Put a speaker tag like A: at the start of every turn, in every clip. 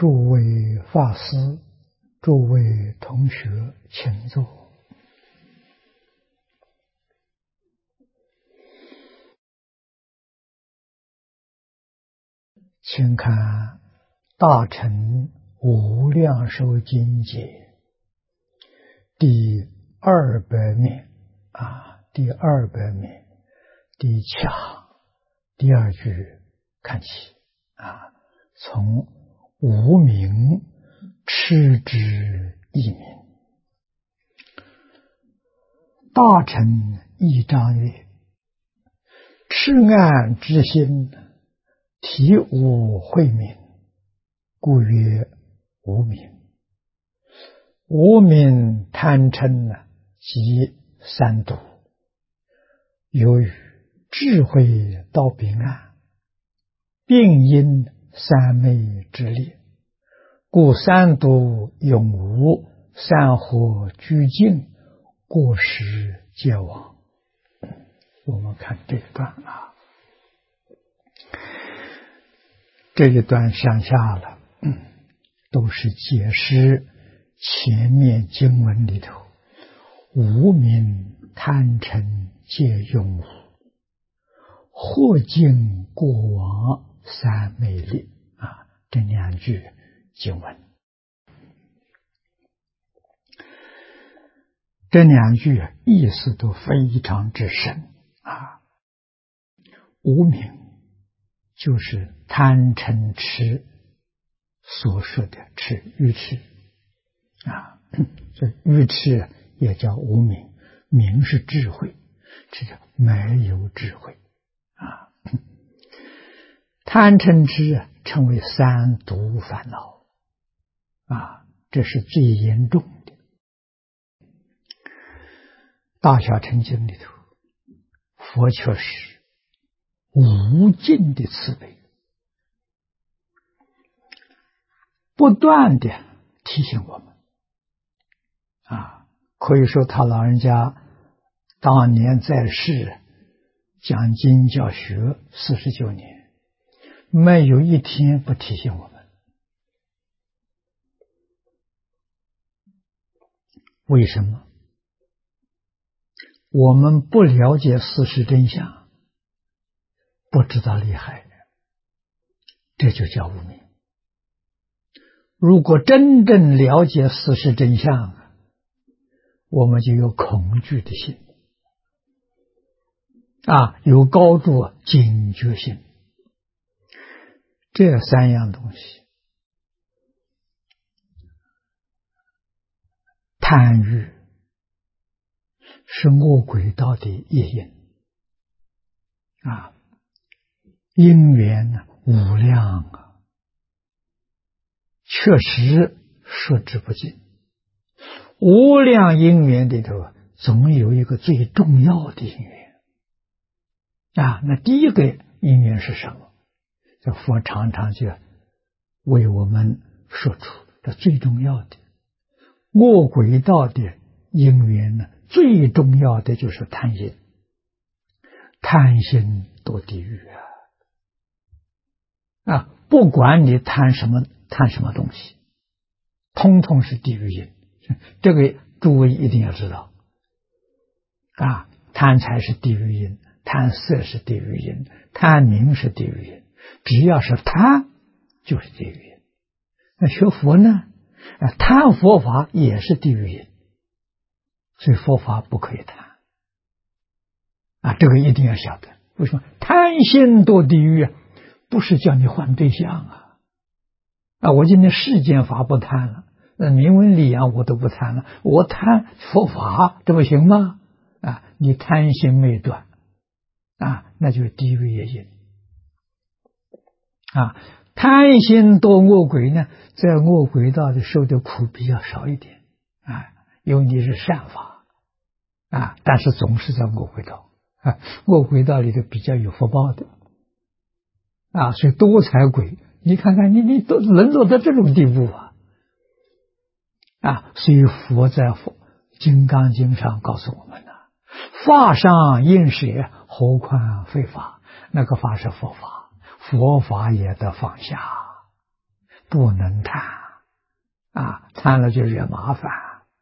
A: 诸位法师、诸位同学，请坐。请看《大乘无量寿经解》第200面第200面第洽第2句看起从无明痴之一名。大乘一章曰：痴暗之心，体无慧明，故曰无明。无明贪嗔即三毒，由于智慧道彼岸，并因三昧之力，故三毒永无，三火俱尽，过失皆亡。我们看这一段这一段向下了，都是解释前面经文里头无明贪嗔皆永无，或尽过往三昧力这2句经文。这2句意思都非常之深无明就是贪嗔痴所说的痴，愚痴这愚痴也叫无明，明是智慧，这叫没有智慧贪嗔痴称为三毒烦恼这是最严重的。大小乘经里头，佛确实无尽的慈悲，不断的提醒我们可以说他老人家当年在世讲经教学49年，没有一天不提醒我们。为什么？我们不了解事实真相，不知道厉害，这就叫无明。如果真正了解事实真相，我们就有恐惧的心有高度警觉性。这3样东西，贪欲是恶鬼道的业因因缘无量确实说之不尽。无量因缘里头总有一个最重要的因缘那第一个因缘是什么？这佛常常就为我们说出这最重要的恶鬼道的因缘呢，最重要的就是贪心，贪心堕地狱不管你贪什么东西，通通是地狱因。这个诸位一定要知道贪财是地狱因，贪色是地狱因，贪名是地狱因，只要是贪就是地狱因。那学佛呢，贪佛法也是地狱因，所以佛法不可以贪这个一定要晓得。为什么贪心堕地狱不是叫你换对象我今天世间法不贪了，名闻利养我都不贪了，我贪佛法，这不行吗？你贪心没断那就是地狱业因贪心堕恶鬼呢，在恶鬼道的受的苦比较少一点因为你是善法但是总是在恶鬼道恶鬼道里头比较有福报的所以多财鬼，你看看你都沦落到这种地步所以佛在金刚经上告诉我们法上应舍，何况非法。那个法是佛法，佛法也得放下， 不能贪啊，贪了就惹麻烦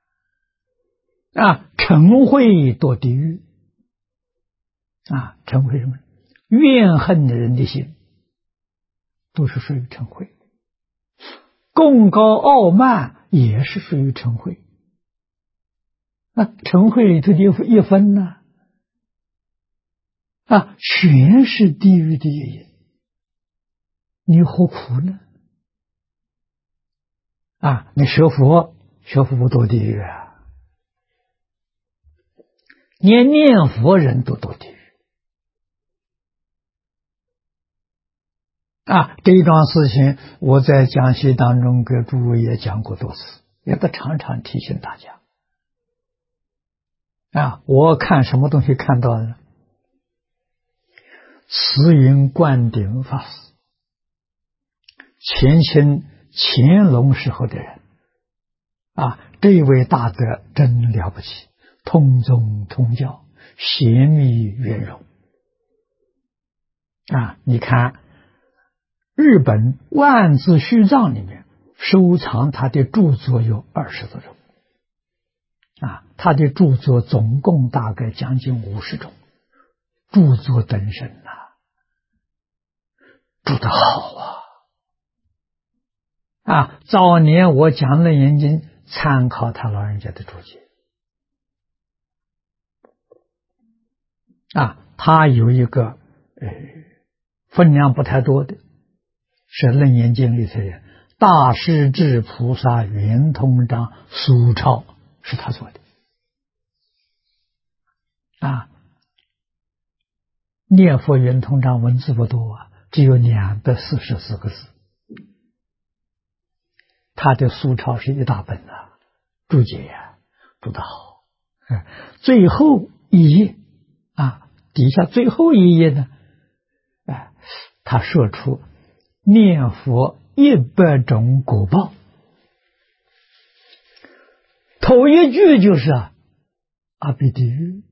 A: 啊，嗔恚堕地狱啊，嗔恚什么？怨恨的人的心都是属于嗔恚，贡高傲慢也是属于嗔恚啊，嗔恚里头的一分呢啊，全是地狱的业因，你何苦呢？啊，你学佛不堕地狱啊，连念佛人都堕地狱啊！这一桩事情，我在讲习当中给诸位也讲过多次，也都常常提醒大家啊！我看什么东西看到呢？慈云灌顶法师，前清乾隆时候的人啊，这位大德真了不起，通宗通教，贤密圆融啊！你看日本万字须藏里面收藏他的著作有20多种啊，他的著作总共大概将近50种，著作等身呐，著得好啊！早年我讲楞严经参考他老人家的注解啊，他有一个分量不太多的是楞严经里头的大势至菩萨圆通章苏钞，是他做的啊。念佛圆通章文字不多啊，只有244个字，他的苏钞是一大本啊，注解呀，注得好。最后一页啊，底下最后一页呢，他说出念佛100种果报，头一句就是阿鼻地狱。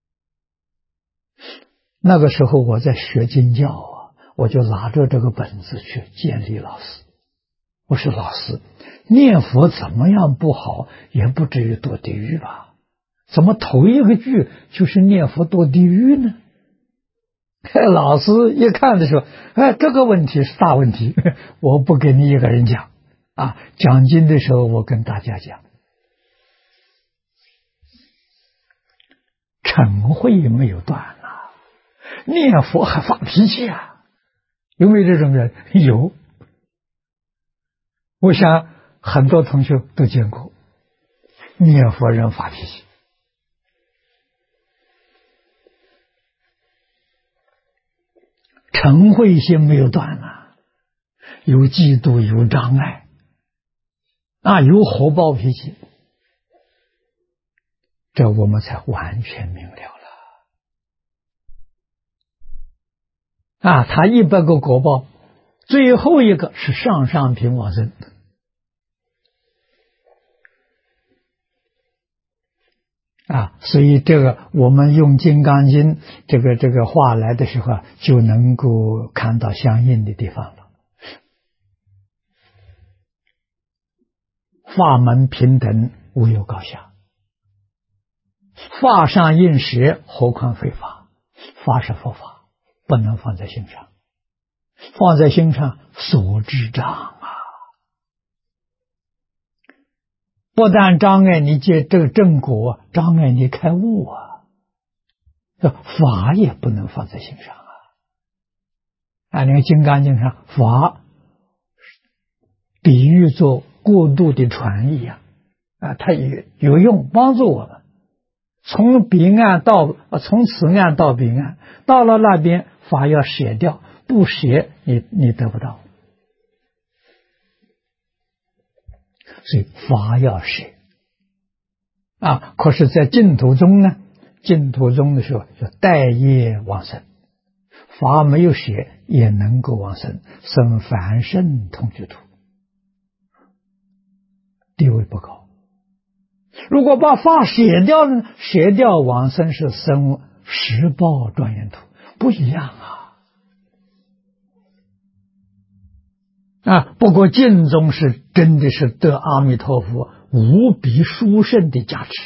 A: 那个时候我在学经教啊，我就拿着这个本子去见李老师，我说老师，念佛怎么样不好，也不至于堕地狱吧？怎么头一个句就是念佛堕地狱呢？老师一看的时候，这个问题是大问题，我不给你一个人讲啊，讲经的时候我跟大家讲，嗔恚没有断啊，念佛还发脾气啊，有没有这种人？有，我想很多同学都见过，念佛人发脾气。嗔恚心没有断啊，有嫉妒，有障碍啊，有火爆脾气，这我们才完全明了了啊！他100个果报，最后一个是上上品往生啊，所以这个我们用《金刚经》这个话来的时候就能够看到相应的地方了。法门平等，无有高下。法上应时，何况非法？法是佛法，不能放在心上，放在心上所知障啊！不但障碍你结这个正果，障碍你开悟啊！法也不能放在心上啊！那个《金刚经》上，法比喻作过渡的船一样啊，它有用，帮助我们从此岸到彼岸，到了那边法要舍掉，不舍你得不到。所以法要舍啊，可是在净土中呢，净土中的时候叫待业往生，法没有舍也能够往生，生凡圣同居土，地位不高。如果把法舍掉呢，舍掉往生是生十报庄严土，不一样啊！ 不过净宗是真的是得阿弥陀佛无比殊胜的加持。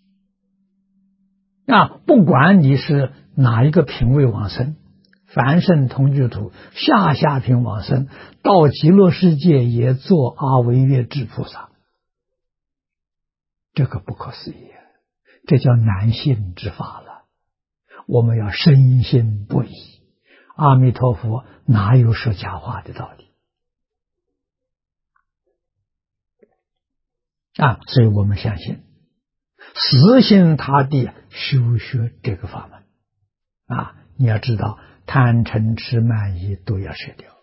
A: 不管你是哪一个品位往生，凡圣同居土、下品往生，到极乐世界也做阿惟越致菩萨，这个不可思议，这叫难信之法了。我们要深信不疑，阿弥陀佛哪有说假话的道理所以我们相信，死心塌地修学这个法门你要知道，贪嗔痴慢疑都要舍掉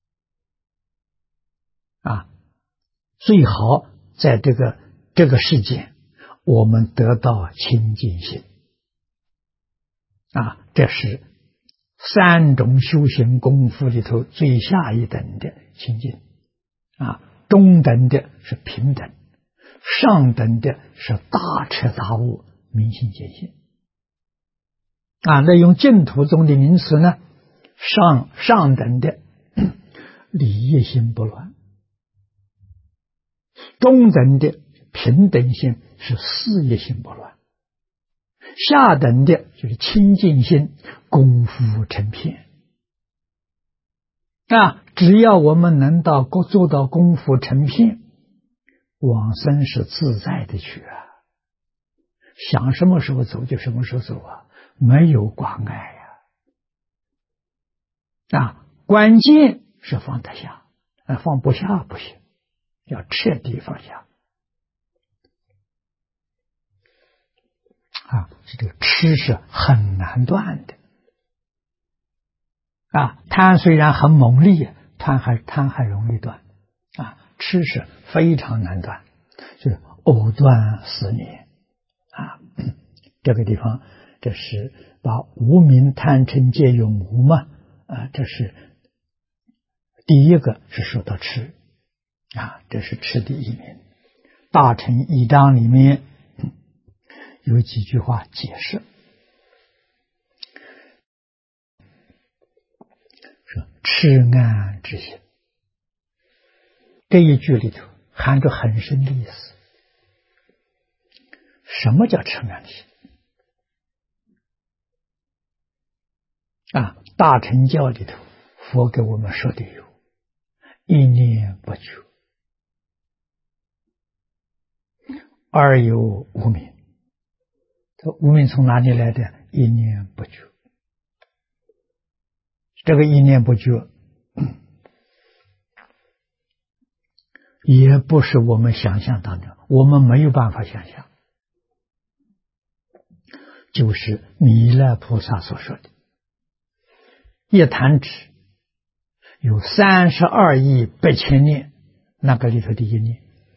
A: 最好在这个世界我们得到清净心这是三种修行功夫里头最下一等的清净中等的是平等，上等的是大彻大悟明心见性那用净土宗的名词呢，上等的理业心不乱，中等的平等心是事业心不乱，下等的就是清净心功夫成片只要我们能做到功夫成片，往生是自在的去想什么时候走就什么时候走没有挂碍关键是放得下放不下不行，要彻底放下这个痴是很难断的贪虽然很猛烈，贪还容易断痴是非常难断，就是藕断丝连这个地方这是把无明贪嗔皆有无嘛这是第一个是说到痴这是痴的一面。大乘一章里面有几句话解释，说痴暗之心，这一句里头含着很深的意思。什么叫痴暗之心大乘教里头佛给我们说的有一念不觉，二有无明。这无明从哪里来的？一念不觉。这个一念不觉也不是我们想象当中，我们没有办法想象，就是弥勒菩萨所说的一弹指有32亿8千念，那个里头的一念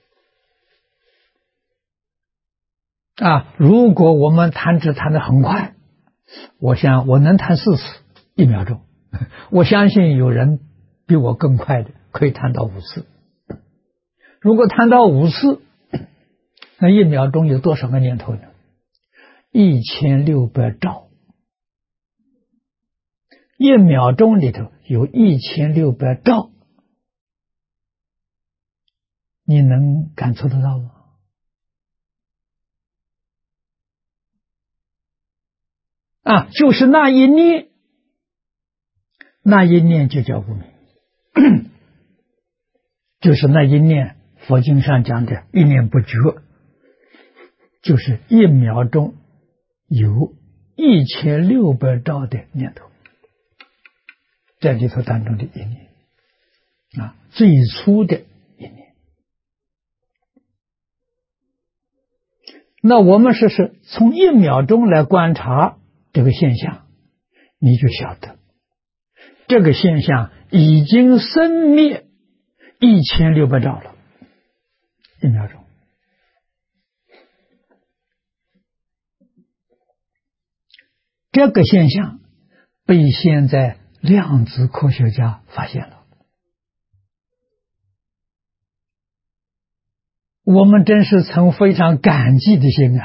A: 如果我们弹指弹得很快，我想我能弹4次1秒钟，我相信有人比我更快的可以弹到5次。如果弹到5次，那1秒钟有多少个念头呢？1600兆。1秒钟里头有1600兆，你能感触得到吗？就是那一念，那一念就叫无明，就是那一念，佛经上讲的一念不觉，就是1秒钟有1600兆的念头，在里头当中的一念最初的一念。那我们是从1秒钟来观察这个现象，你就晓得这个现象已经生灭1600兆了，1秒钟。这个现象被现在量子科学家发现了，我们真是曾非常感激的心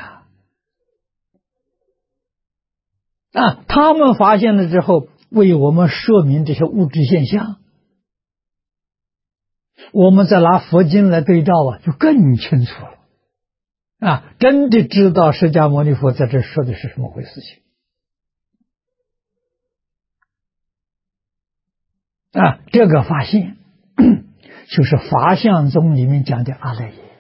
A: 他们发现了之后，为我们说明这些物质现象我们再拿佛经来对照就更清楚了真的知道释迦牟尼佛在这说的是什么回事情这个发现就是法相宗里面讲的阿赖耶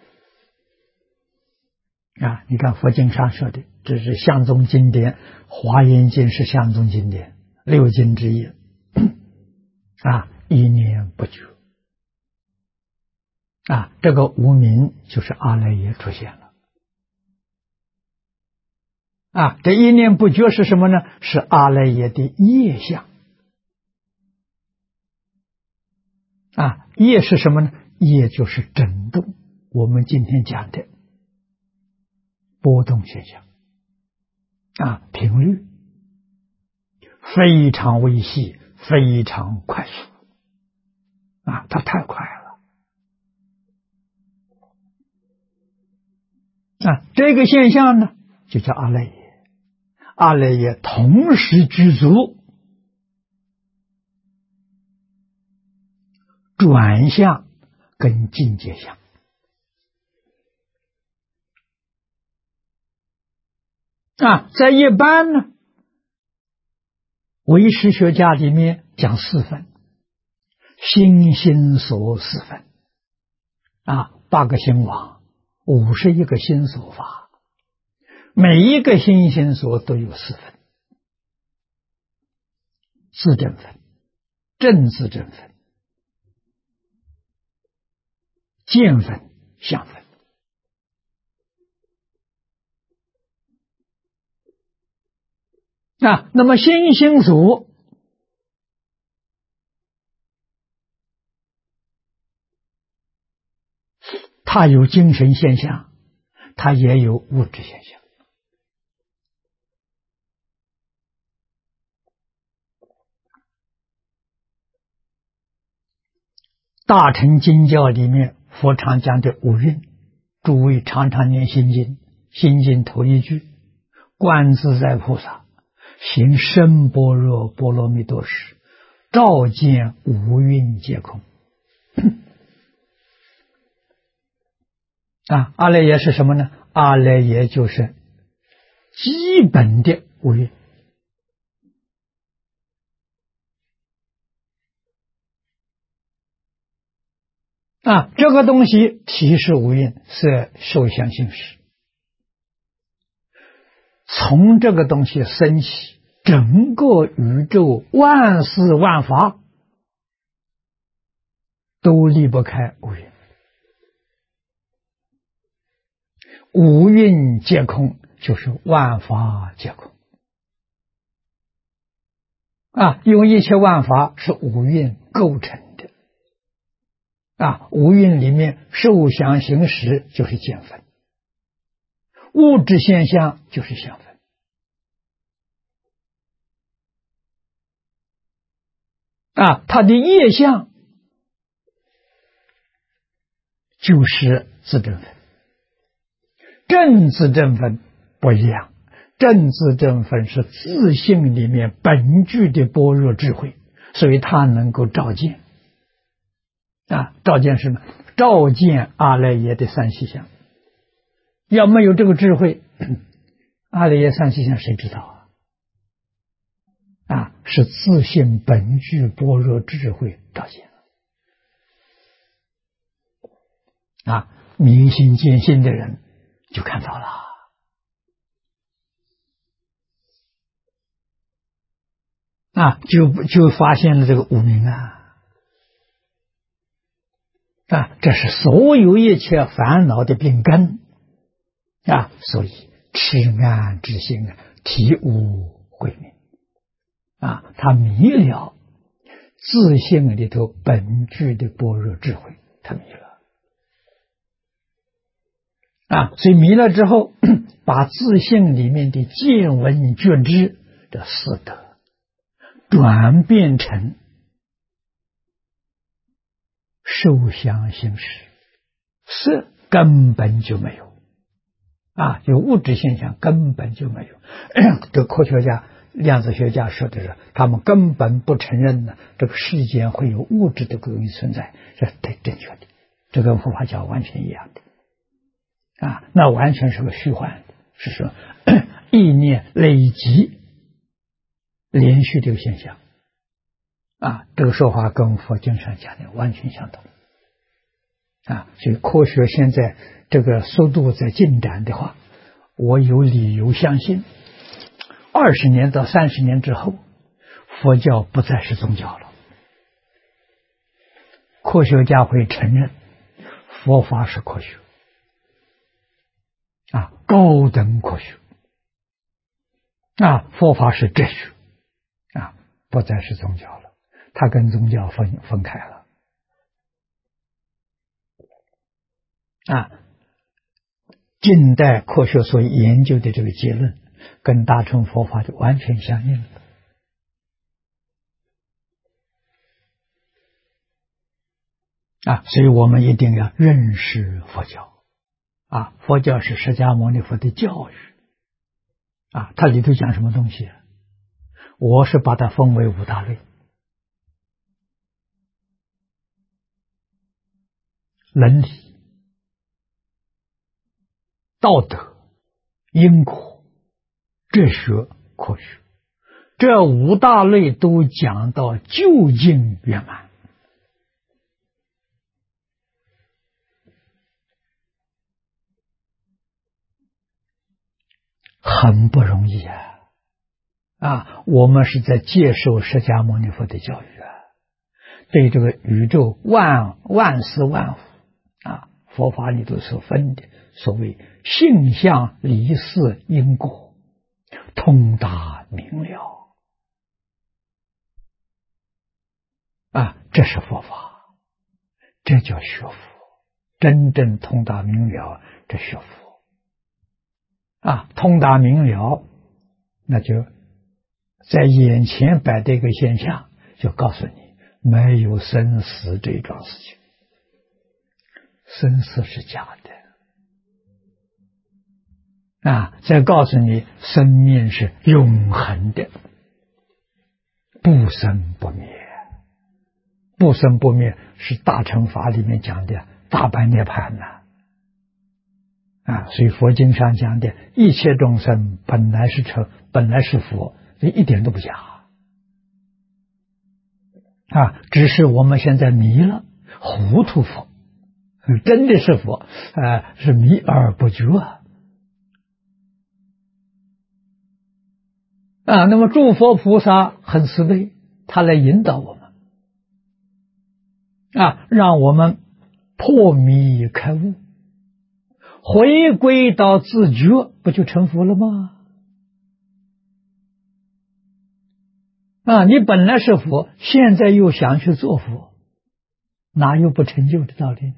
A: 你看佛经上说的，这是相宗经典，华严经是相宗经典，六经之一一念不绝这个无明就是阿赖耶出现了这一念不绝是什么呢？是阿赖耶的业相业是什么呢？业就是震动，我们今天讲的波动现象频率非常微细，非常快速它太快了这个现象呢就叫阿赖耶。阿赖耶同时具足转向跟境界相在一般呢唯识学家里面讲四分，心心所四分8个心王，51个心所法，每一个心心所都有四分：自证分、正自证分、见分、相分那么心心所它有精神现象，它也有物质现象大乘经教里面佛常讲的五蕴，诸位常常念心经，心经头一句观自在菩萨行深般若波罗蜜多时，照见五蕴皆空阿赖耶是什么呢？阿赖耶就是基本的五蕴这个东西提示五蕴是受想行识，从这个东西升起，整个宇宙万事万法都离不开五蕴，五蕴皆空就是万法皆空因为一切万法是五蕴构成的五蕴里面受想行识就是见分，物质现象就是相分它的业相就是自证分，正自证分不一样，正自证分是自性里面本具的般若智慧，所以它能够照见照见是什么？照见阿赖耶的三细相。要没有这个智慧，阿赖耶三细相谁知道是自性本具般若智慧照见明心见性的人就看到了就发现了这个无明这是所有一切烦恼的病根所以痴暗之心体无慧明他迷了自性里头本具的般若智慧，他迷了所以迷了之后把自性里面的见闻觉知的四德转变成受想行识，色根本就没有有物质现象根本就没有这科学家量子学家说的是，他们根本不承认呢，这个世间会有物质的东西存在，这对正确的，这跟佛法教完全一样的。那完全是个虚幻，是说意念累积连续这个现象。这个说法跟佛经上讲的完全相同。所以科学现在这个速度在进展的话，我有理由相信，20年到30年之后，佛教不再是宗教了。科学家会承认佛法是科学，高等科学，佛法是哲学，不再是宗教了，它跟宗教分开了。近代科学所研究的这个结论，跟大乘佛法就完全相应了。所以我们一定要认识佛教。佛教是释迦牟尼佛的教育。它里头讲什么东西？我是把它分为5大类：伦理、道德、因果、哲学、科学。这5大类都讲到究竟圆满。很不容易我们是在接受释迦牟尼佛的教育对这个宇宙万事万物佛法里头所分的所谓性相离事因果，通达明了这是佛法，这叫学佛。真正通达明了，这学佛通达明了，那就在眼前摆的一个现象，就告诉你没有生死这一桩事情，生死是假的再告诉你生命是永恒的，不生不灭。不生不灭是大乘法里面讲的大般涅槃所以佛经上讲的一切众生本来是成，本来是佛，这一点都不假只是我们现在迷了，糊涂佛，真的是佛是迷而不觉那么诸佛菩萨很慈悲，他来引导我们让我们破迷开悟，回归到自觉，不就成佛了吗？你本来是佛，现在又想去做佛，哪有不成就的道理呢？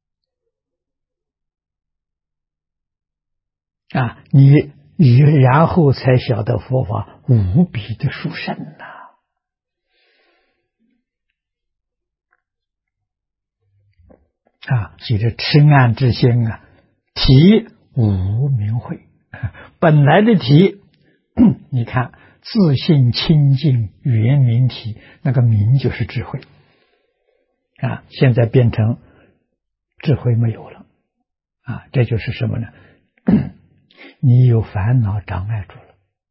A: 你然后才晓得佛法无比的殊胜所以这痴暗之心体无明慧，本来的体你看自信清净圆明体，那个明就是智慧现在变成智慧没有了这就是什么呢？你有烦恼障碍住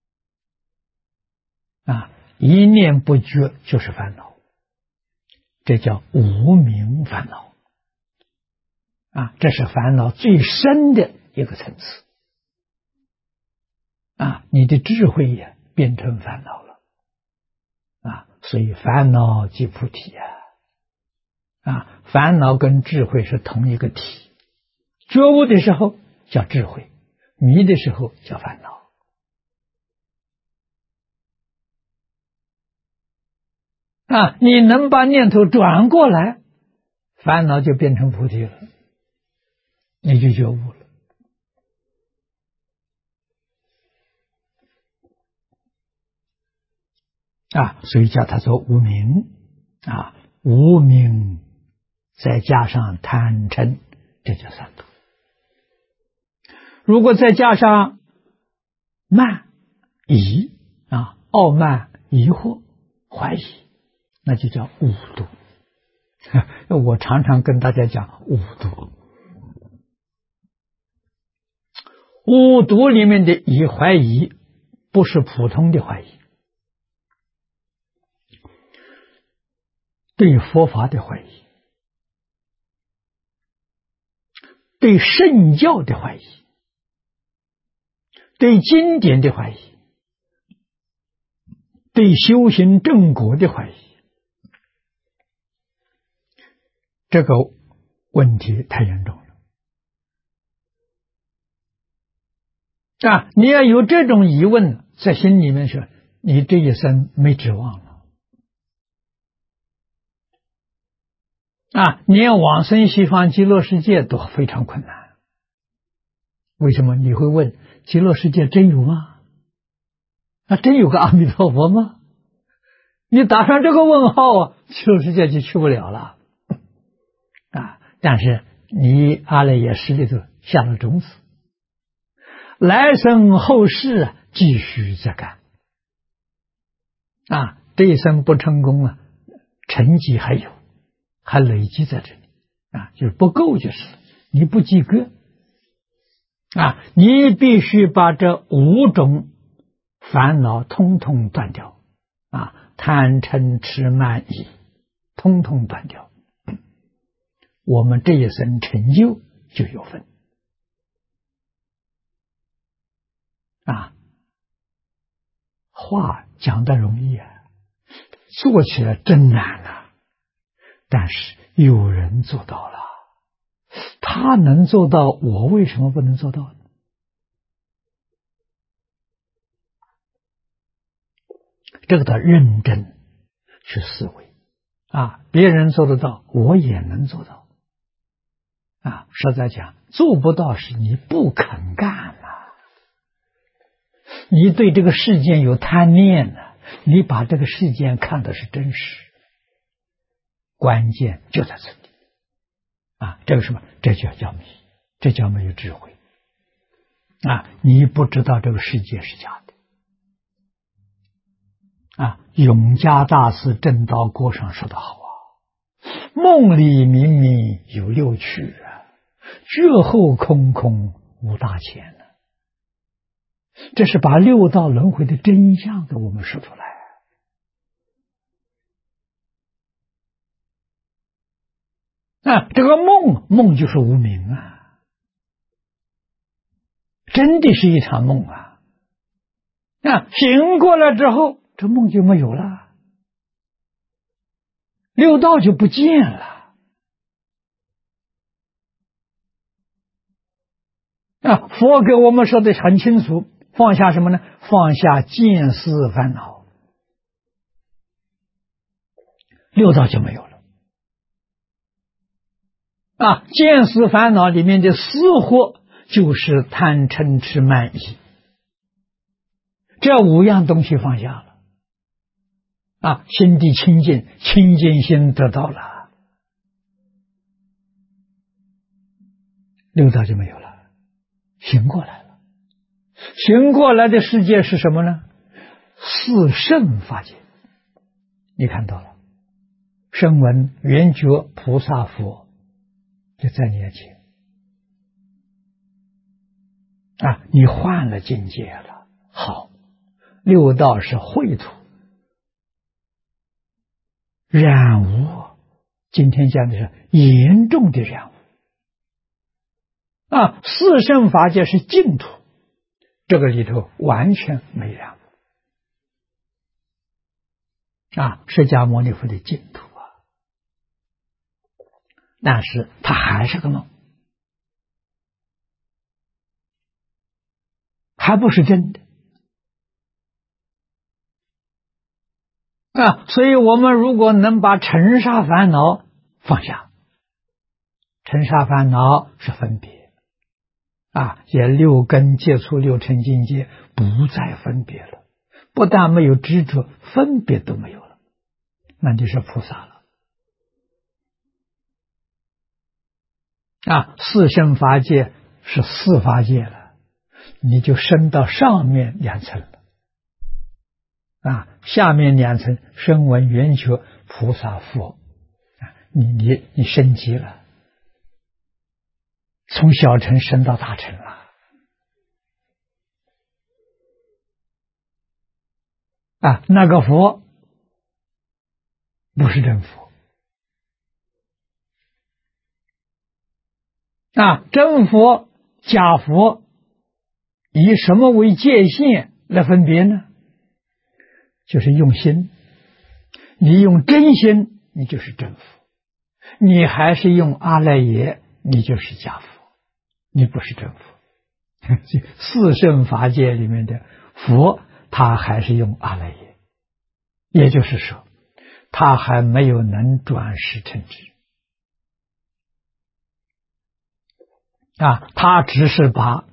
A: 了一念不觉就是烦恼，这叫无明烦恼这是烦恼最深的一个层次你的智慧也变成烦恼了所以烦恼即菩提烦恼跟智慧是同一个体，觉悟的时候叫智慧，迷的时候叫烦恼你能把念头转过来，烦恼就变成菩提了，你就觉悟了所以叫它做无明无明再加上贪嗔，这叫三毒。如果再加上慢疑傲慢、疑惑、怀疑，那就叫五毒。我常常跟大家讲五毒，五毒里面的怀疑不是普通的怀疑，对佛法的怀疑，对圣教的怀疑，对经典的怀疑，对修行正果的怀疑，这个问题太严重了。你要有这种疑问在心里面说，你这一生没指望了。你要往生西方极乐世界都非常困难。为什么？你会问，极乐世界真有吗？真有个阿弥陀佛吗？你打上这个问号极乐世界就去不了了。但是你阿赖耶识里头下了种子，来生后世继续再干。这一生不成功成绩还有，还累积在这里就是不够就是了，你不及格你必须把这5种烦恼通通断掉贪嗔痴慢疑通通断掉，我们这一生成就就有分话讲得容易做起来真难但是有人做到了，他能做到，我为什么不能做到呢？这个得认真去思维别人做得到，我也能做到实在讲，做不到是你不肯干你对这个世间有贪念你把这个世间看的是真实，关键就在这里这个什么？这就叫迷，这叫没有智慧你不知道这个世界是假的永嘉大师正道歌上说得好梦里明明有六趣觉后空空无大千这是把六道轮回的真相给我们说出来这个梦就是无明真的是一场梦醒过来之后，这梦就没有了，六道就不见了佛给我们说的很清楚，放下什么呢？放下见思烦恼，六道就没有了见思烦恼里面的思惑就是贪嗔痴慢疑，这5样东西放下了心地清净，清净心得到了，六道就没有了，醒过来了。醒过来的世界是什么呢？四圣法界。你看到了，声闻缘觉菩萨佛就在你眼前你换了境界了。好，六道是秽土染污，今天讲的是严重的染污四圣法界是净土，这个里头完全没染污释迦牟尼佛的净土但是它还是个梦，还不是真的所以我们如果能把尘沙烦恼放下，尘沙烦恼是分别也六根接触六尘境界不再分别了，不但没有执着，分别都没有了，那就是菩萨了四圣法界是四法界了，你就升到上面2层了下面2层声闻缘觉菩萨佛，你升级了，从小乘升到大乘了。那个佛不是真佛。真佛、假佛以什么为界限来分别呢？就是用心。你用真心，你就是真佛；你还是用阿赖耶，你就是假佛，你不是真佛。四圣法界里面的佛，他还是用阿赖耶，也就是说，他还没有能转识成智。他只是把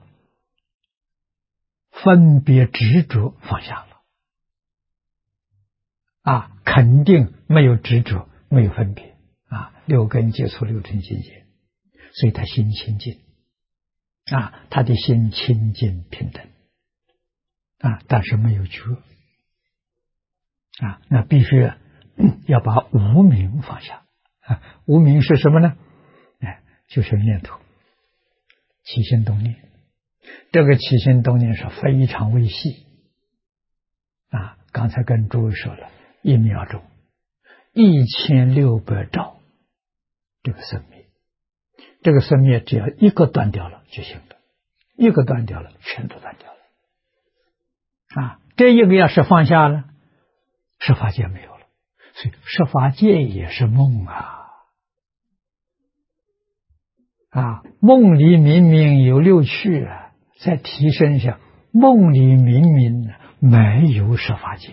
A: 分别执着放下了，肯定没有执着，没有分别，六根接触六尘境界，所以他心清净，他的心清净平等，但是没有觉，那必须要把无明放下，无明是什么呢？就是念头。起心动念，这个起心动念是非常微细，刚才跟诸位说了，1秒钟1600兆这个生灭，这个生灭只要一个断掉了就行了，一个断掉了全都断掉了，这一个要是放下了，十法界没有了，所以十法界也是梦梦里明明有6趣再提升一下，梦里明明没有十法界，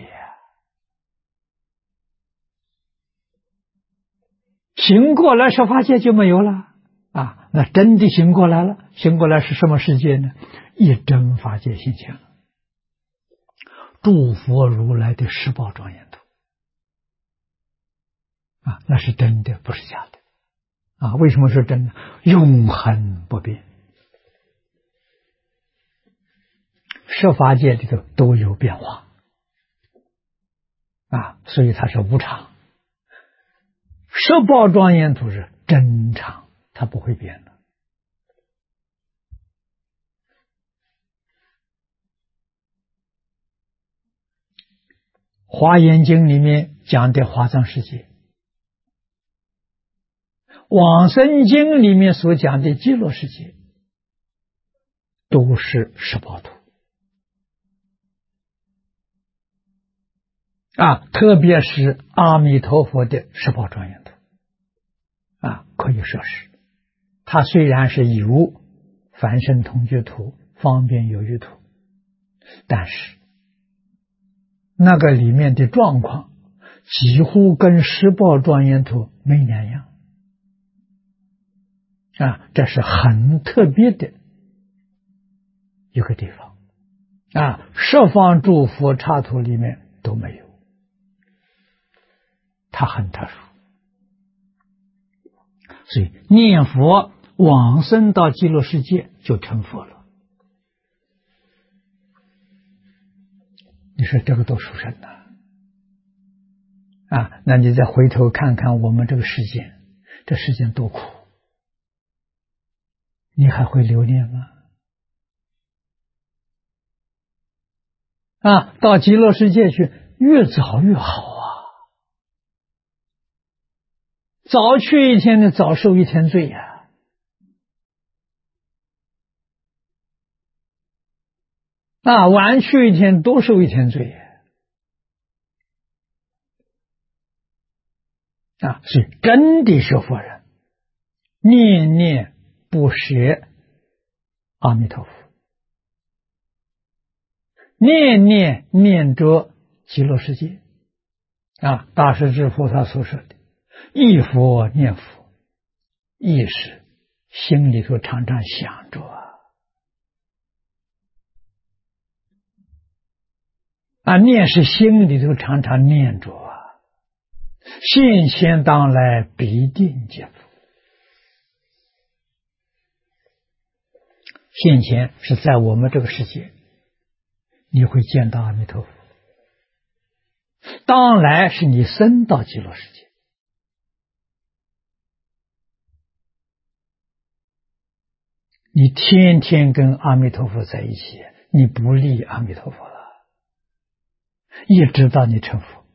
A: 醒过来十法界就没有了那真的醒过来了，醒过来是什么世界呢？一真法界现前了，诸佛如来的十宝庄严土那是真的，不是假的为什么是真的？永恒不变，十法界里头都有变化所以它是无常。十宝庄严土是真常，它不会变的。华严经里面讲的华藏世界，往生经里面所讲的极乐世界，都是十宝土特别是阿弥陀佛的十宝庄严土可以说是它虽然是有凡圣同居土、方便有余土，但是那个里面的状况几乎跟十宝庄严土没两样这是很特别的一个地方十方诸佛刹土里面都没有，它很特殊。所以念佛往生到极乐世界就成佛了。你说这个多殊胜那你再回头看看我们这个世界，这世界多苦，你还会留恋吗？到极乐世界去，越早越好早去一天呢，早受一天罪晚去一天多受一天罪是真的是佛人念念不舍阿弥陀佛，念念念着极乐世界大势至菩萨所说的忆佛念佛，意识心里头常常想着念是心里头常常念着现前当来必定见佛。现前是在我们这个世界，你会见到阿弥陀佛当来是你升到极乐世界。你天天跟阿弥陀佛在一起，你不离阿弥陀佛了，一直到你成佛。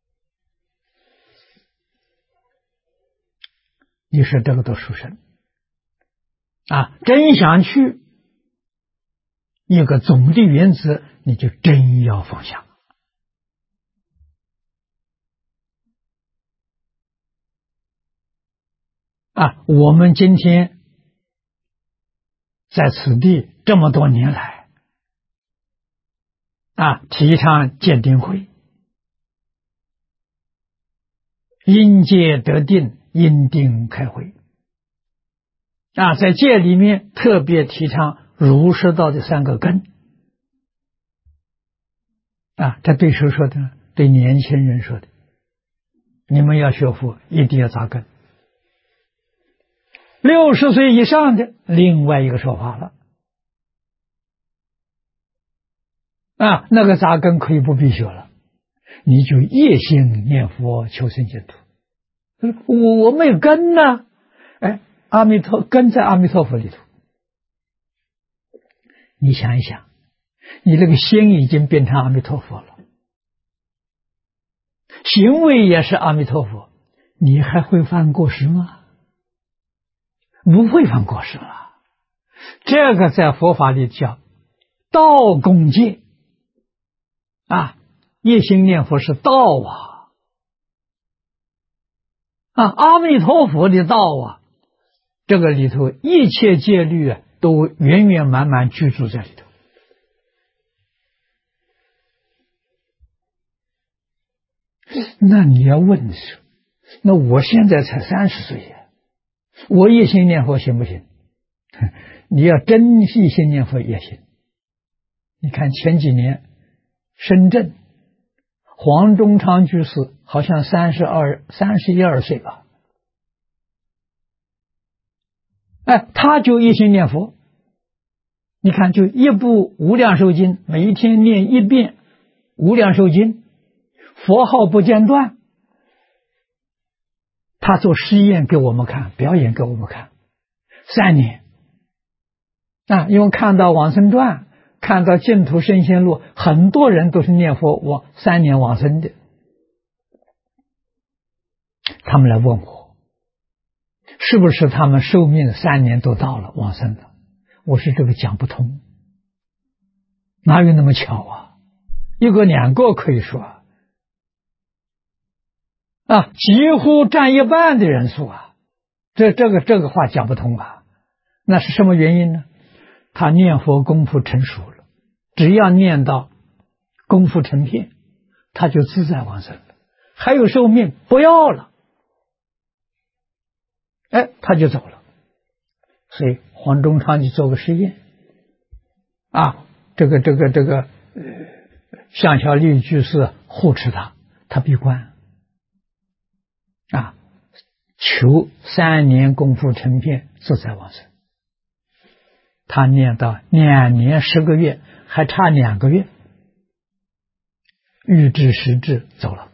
A: 你说这个多殊胜啊！真想去一个总的原则，你就真要放下啊！我们今天在此地这么多年来啊，提倡戒定慧，因戒得定，因定开慧啊，在戒里面特别提倡儒释道的三个根啊，这对谁说的呢？对年轻人说的。你们要学佛，一定要扎根。60岁以上的另外一个说法了啊，那个扎根可以不必学了，你就夜行念佛求生净土。我没有根呢，哎，根在阿弥陀佛里头。你想一想，你这个心已经变成阿弥陀佛了，行为也是阿弥陀佛，你还会犯过失吗？不会犯过失了。这个在佛法里叫道共戒啊，夜行念佛是道阿弥陀佛的道这个里头一切戒律都圆圆满满居住在里头。那你要问的是，那我现在才30岁呀，我夜行念佛行不行？你要真夜行念佛也行。你看前几年深圳黄忠昌居士好像31、2岁吧，他就一心念佛。你看，就一部无量寿经，每一天念一遍无量寿经，佛号不间断。他做实验给我们看，表演给我们看，3年因为看到往生传，看到净土圣贤录，很多人都是念佛3年往生的。他们来问我，是不是他们寿命3年都到了往生了？我说这个讲不通，哪有那么巧一个2个可以说几乎占1半的人数这个话讲不通那是什么原因呢？他念佛功夫成熟了，只要念到功夫成片，他就自在往生了，还有寿命不要了，他就走了。所以黄忠昌就做个实验向小丽居士护持他闭关求3年功夫成片，自在往生。他念到2年10个月，还差2个月，欲知时至走了。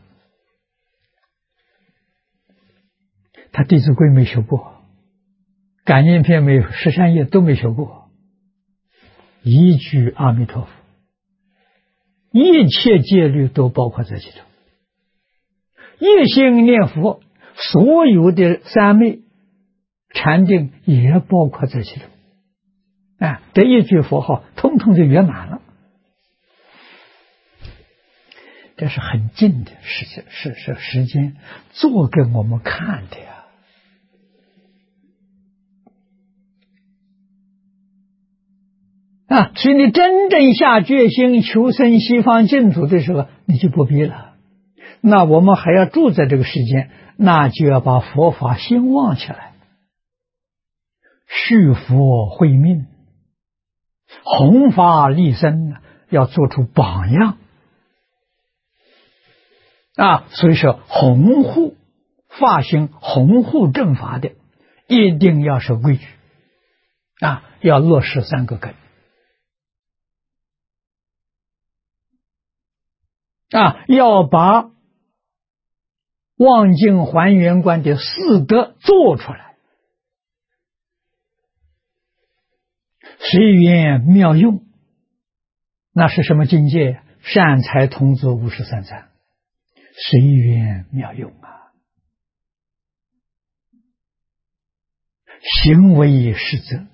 A: 他弟子规没学过，感应篇没有，13页都没学过，一句阿弥陀佛，一切戒律都包括在其中。一心念佛，所有的三昧禅定也包括在其中这一句佛号通通就圆满了。这是很近的时间做给我们看的所以你真正下决心求生西方净土的时候，你就不必了。那我们还要住在这个世间，那就要把佛法兴旺起来，续佛慧命，弘法利生，要做出榜样所以说弘护法兴，弘护正法的一定要守规矩要落实3个根要把望境还原观的四德做出来，随缘妙用，那是什么境界？善财童子53参，随缘妙用啊！行为实则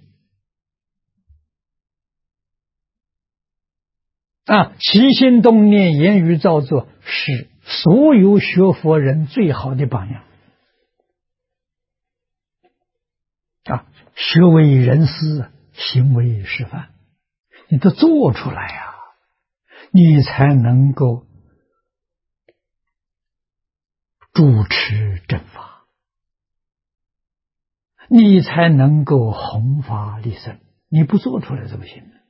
A: 啊，起心动念、言语造作，是所有学佛人最好的榜样啊！学为人师，行为示范，你都做出来呀，你才能够主持正法，你才能够弘法利生。你不做出来怎么行呢？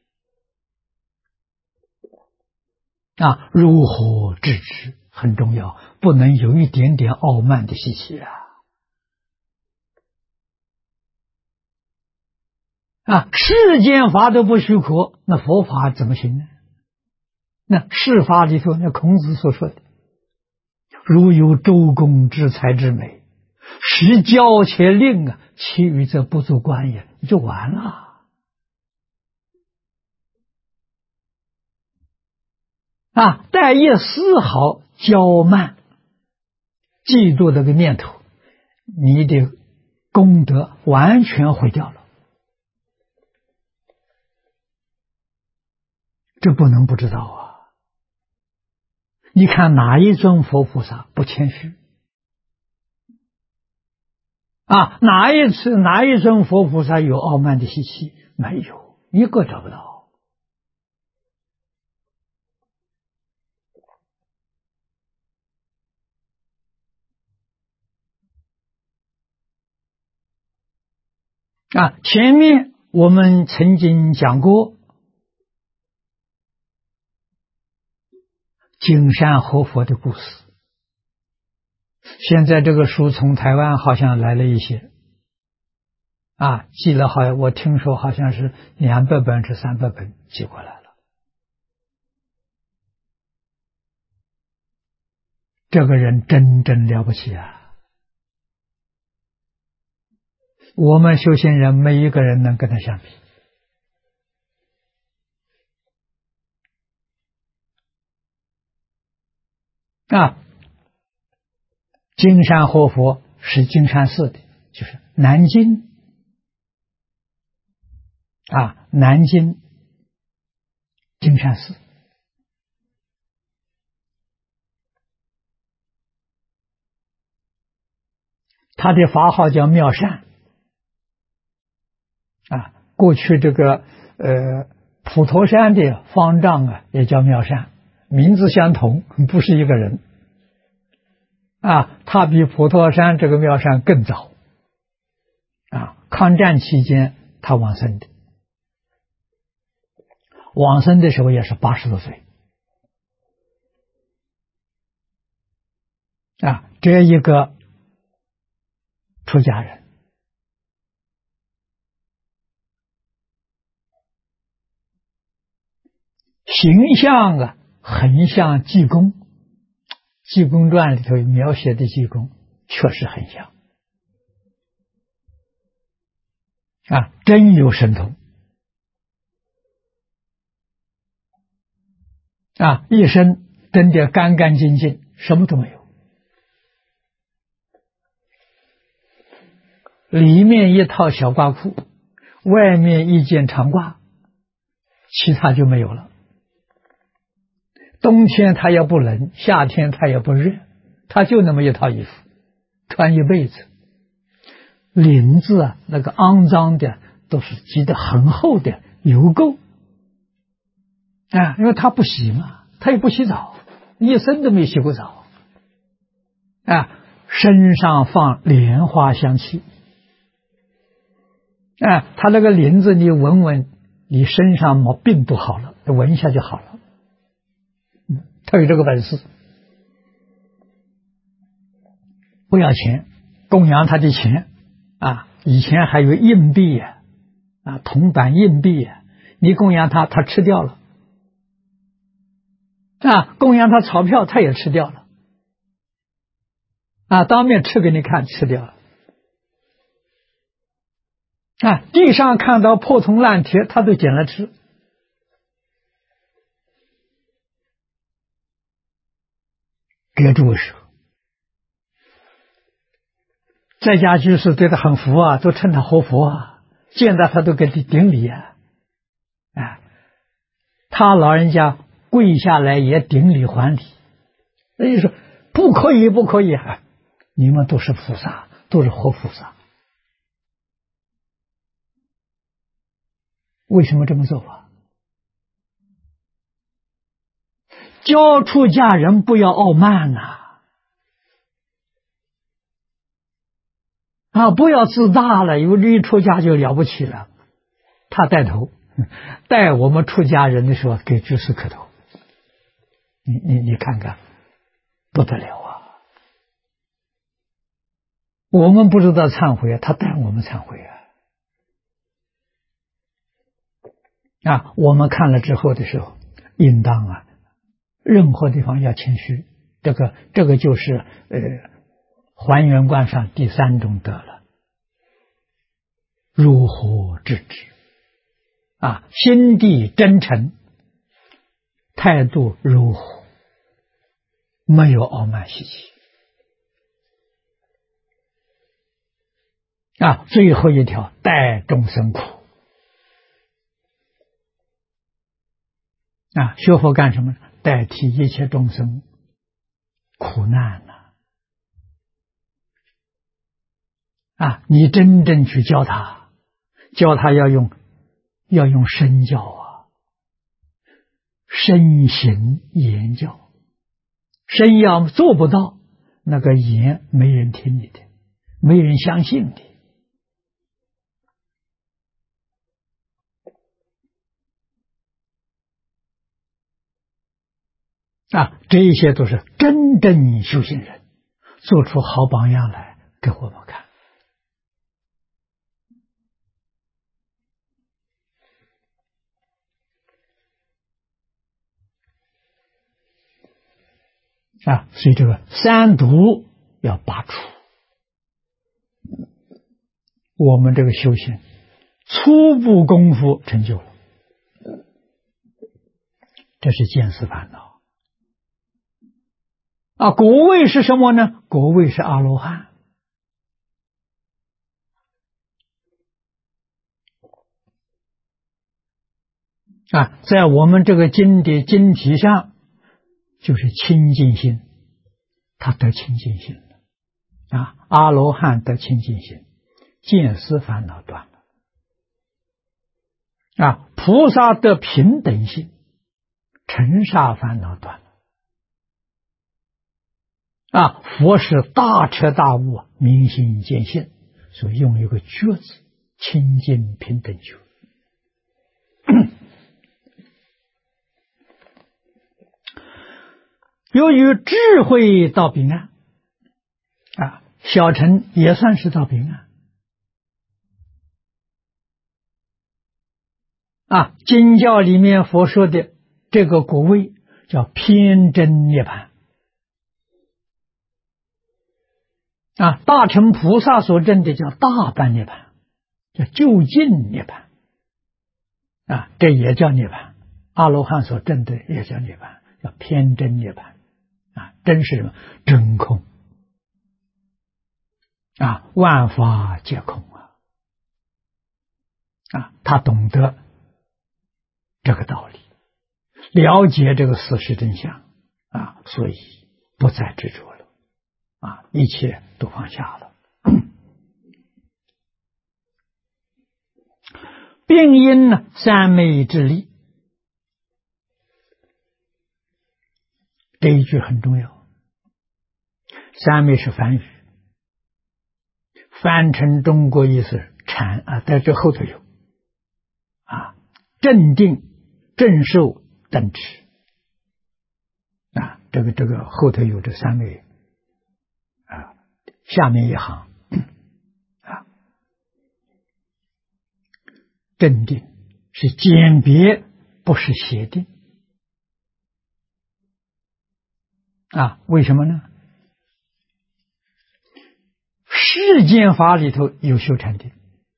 A: 啊，如何制止很重要，不能有一点点傲慢的习气啊！啊，世间法都不许可，那佛法怎么行呢？那世法里头，那孔子所说的“如有周公之才之美，实教且令啊，其余则不足观也”，你就完了。啊，但一丝毫骄慢、嫉妒这个念头，你的功德完全毁掉了。这不能不知道啊！你看哪一尊佛菩萨不谦虚啊？哪一尊佛菩萨有傲慢的习气？没有，一个找不到。啊，前面我们曾经讲过金山活佛的故事，现在这个书从台湾好像来了一些，啊，寄了好像我听说好像是200本至300本寄过来了。这个人真了不起啊！我们修行人没一个人能跟他相比。啊，金山活佛是金山寺的，就是南京啊，南京金山寺。他的法号叫妙善啊，过去这个普陀山的方丈啊也叫妙善，名字相同，不是一个人啊。他比普陀山这个妙善更早啊，抗战期间他往生的，往生的时候也是80多岁啊。这一个出家人形象啊，很像济公，济公传里头描写的济公确实很像啊，真有神通啊，一身真的干干净净，什么都没有，里面一套小褂裤，外面一件长褂，其他就没有了。冬天他也不冷，夏天他也不热，他就那么一套衣服穿一辈子。领子啊，那个肮脏的都是积得很厚的油垢啊，因为他不洗嘛，他也不洗澡，一生都没洗过澡啊。身上放莲花香气啊，他那个领子你闻闻，你身上毛病不好了，闻一下就好了。他有这个本事，不要钱，供养他的钱啊！以前还有硬币啊，铜板硬币你供养他，他吃掉了啊；供养他钞票，他也吃掉了当面吃给你看，吃掉了。地上看到破铜烂铁，他都捡来吃。给诸位说，在家居士对他很服啊，都称他活佛啊，见到他都给他顶礼啊。他老人家跪下来也顶礼还礼。那就说不可以，不可以啊！你们都是菩萨，都是活菩萨，为什么这么做法？教出家人不要傲慢不要自大了，有一出家就了不起了。他带头，带我们出家人的时候给居士磕头，你看看，不得了啊！我们不知道忏悔，他带我们忏悔我们看了之后的时候，应当任何地方要谦虚。这个就是还原观上第3种德了，如何制止心地真诚，态度如何，没有傲慢习气最后一条，代众生苦学佛干什么？代替一切众生苦难你真正去教他要用身教身行言教。身要做不到，那个言没人听你的，没人相信你这一些都是真正修行人做出好榜样来给我们看所以这个三毒要拔除。我们这个修行初步功夫成就了，这是见思烦恼果位是什么呢？果位是阿罗汉在我们这个经的经题上就是清净心，他得清净心了阿罗汉得清净心，见思烦恼断了菩萨得平等心，尘沙烦恼断了佛是大彻大悟，明心见性，所以用一个觉字，清净平等觉由于智慧到彼岸小乘也算是到彼岸经教里面佛说的这个果位叫偏真涅槃大乘菩萨所证的叫大般涅槃，叫究竟涅槃这也叫涅槃。阿罗汉所证的也叫涅槃，叫偏真涅槃真是什么？真空万法皆空他懂得这个道理，了解这个事实真相所以不再执着了一切都放下了。并因呢三昧之力，这一句很重要。三昧是梵语，翻成中国意思禅在这后头有正定、正受、等持这个后头有这三昧下面一行正定是简别，不是邪定为什么呢？ 世间法里头有修禅定，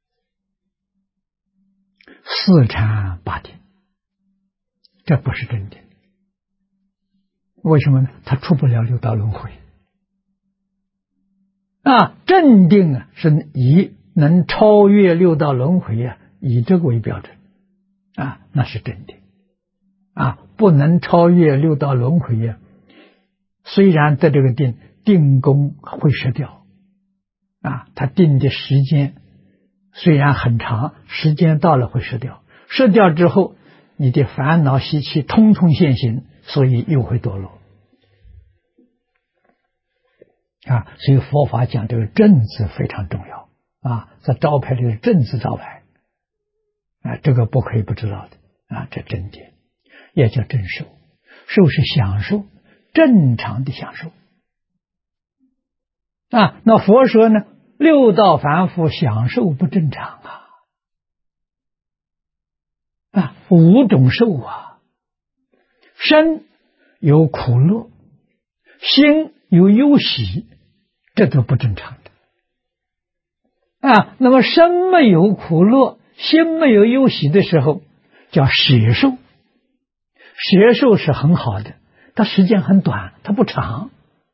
A: 四禅八定，这不是真定。为什么呢？他出不了六道轮回。正定是以能超越六道轮回以这个为标准那是真定不能超越六道轮回虽然得这个定，定功会失掉他定的时间虽然很长，时间到了会失掉，失掉之后你的烦恼习气通通现行，所以又会堕落所以佛法讲这个正字非常重要在招牌里的正字招牌这个不可以不知道的这正定也叫正受，受是享受，正常的享受那佛说呢，六道凡夫享受不正常五种受身有苦乐，心有忧喜，这都不正常的那么身没有苦乐，心没有忧喜的时候叫邪受。邪受是很好的，它时间很短，它不长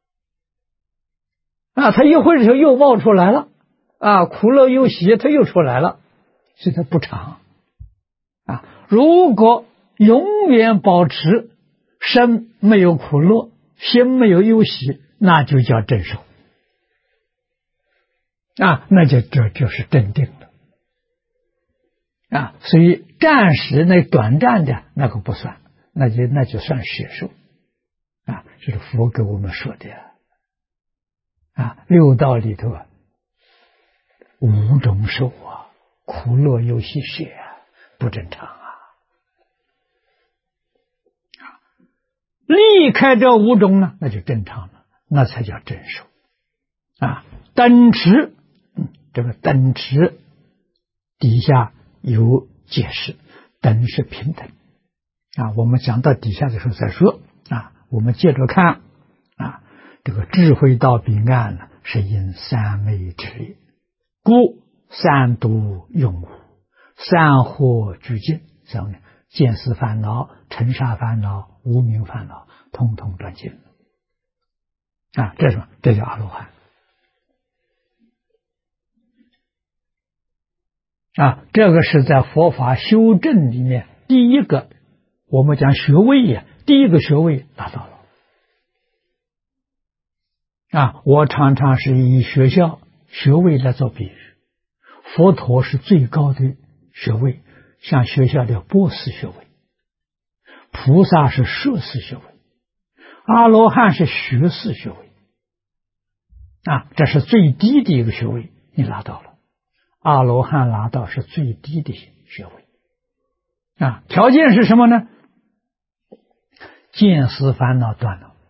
A: 它一会儿的时候又冒出来了苦乐忧喜它又出来了，所以它不长如果永远保持身没有苦乐，心没有忧喜，那就叫正受那这就是真定了所以暂时那短暂的那个不算，那就算邪受这是佛给我们说的六道里头五种受苦乐忧喜邪不正常离开这五种呢，那就正常了，那才叫正受等持这个等持底下有解释，等是平等我们讲到底下的时候再说我们接着看这个智慧到彼岸呢，是因三昧之力，故三毒永无，三惑俱尽，什么呢？见思烦恼、尘沙烦恼、无明烦恼通通断尽这是什么？这叫阿罗汉这个是在佛法修正里面第一个，我们讲学位第一个学位达到了我常常是以学校学位来做比喻，佛陀是最高的学位，像学校的博士学位，菩萨是硕士学位，阿罗汉是学士学位这是最低的一个学位，你拿到了。阿罗汉拿到是最低的学位条件是什么呢？见思烦恼断了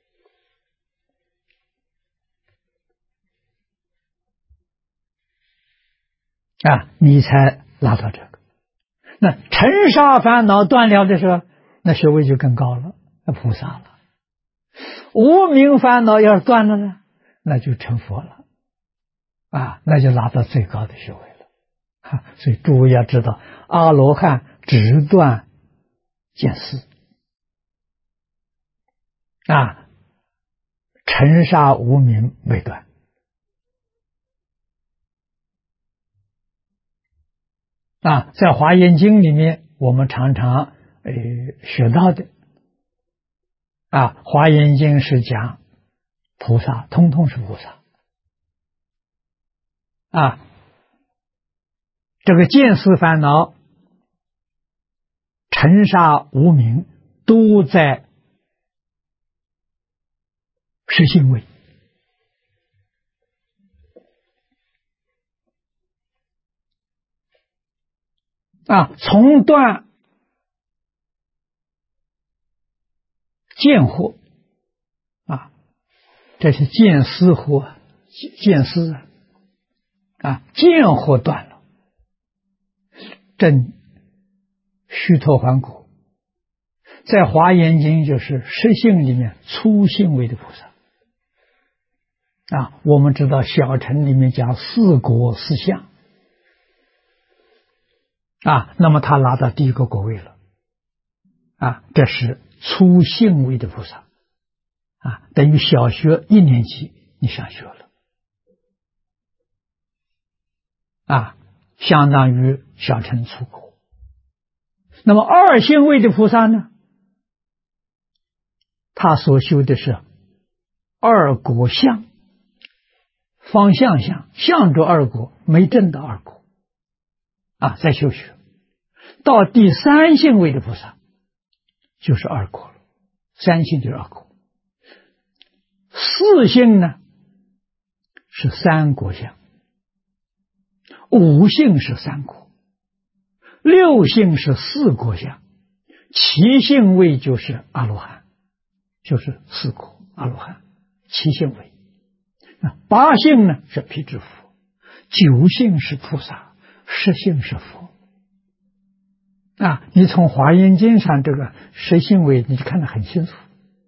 A: 你才拿到这个。那尘沙烦恼断了的时候，那学位就更高了，那菩萨了。无明烦恼要是断了呢，那就成佛了那就拿到最高的学位了所以诸位要知道，阿罗汉只断见思尘沙无明未断在华严经里面我们常常学到的华严经是讲菩萨，通通是菩萨这个见思烦恼、尘沙无明都在实性位从断见惑这是见思惑，见思见惑断了，证须陀洹果，在华严经就是实性里面粗性位的菩萨我们知道小乘里面讲四果四相那么他拿到第一个果位了这是初信位的菩萨等于小学1年级你上学了相当于小乘初果。那么二信位的菩萨呢，他所修的是二果相，方向相，向着二果，没证到二果在修学。到第三信位的菩萨就是二果了，三信就是二果。四信呢是三果相，五信是三果，六信是四果相，七信位就是阿罗汉，就是四果阿罗汉，七信位。八信呢是辟支佛，九信是菩萨，十信是佛你从华严经上这个十信位你就看得很清楚。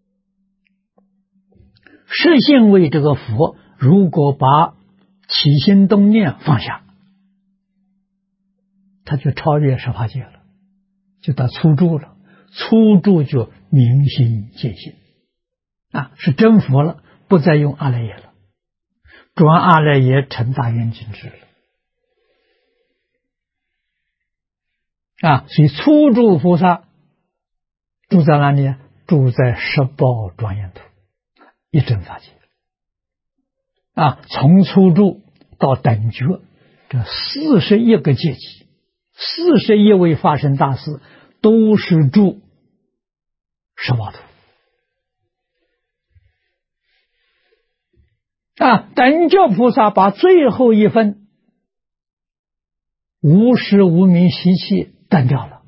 A: 十信位这个佛如果把起心动念放下，他就超越十法界了，就到初住了，初住就明心见性是真佛了，不再用阿赖耶了，转阿赖耶成大圆镜智了所以初住菩萨住在哪里住在十报庄严土一真法界从初住到等觉，这41个阶级，41位法身大士都是住十报土等觉菩萨把最后一分无始无明习气断掉了，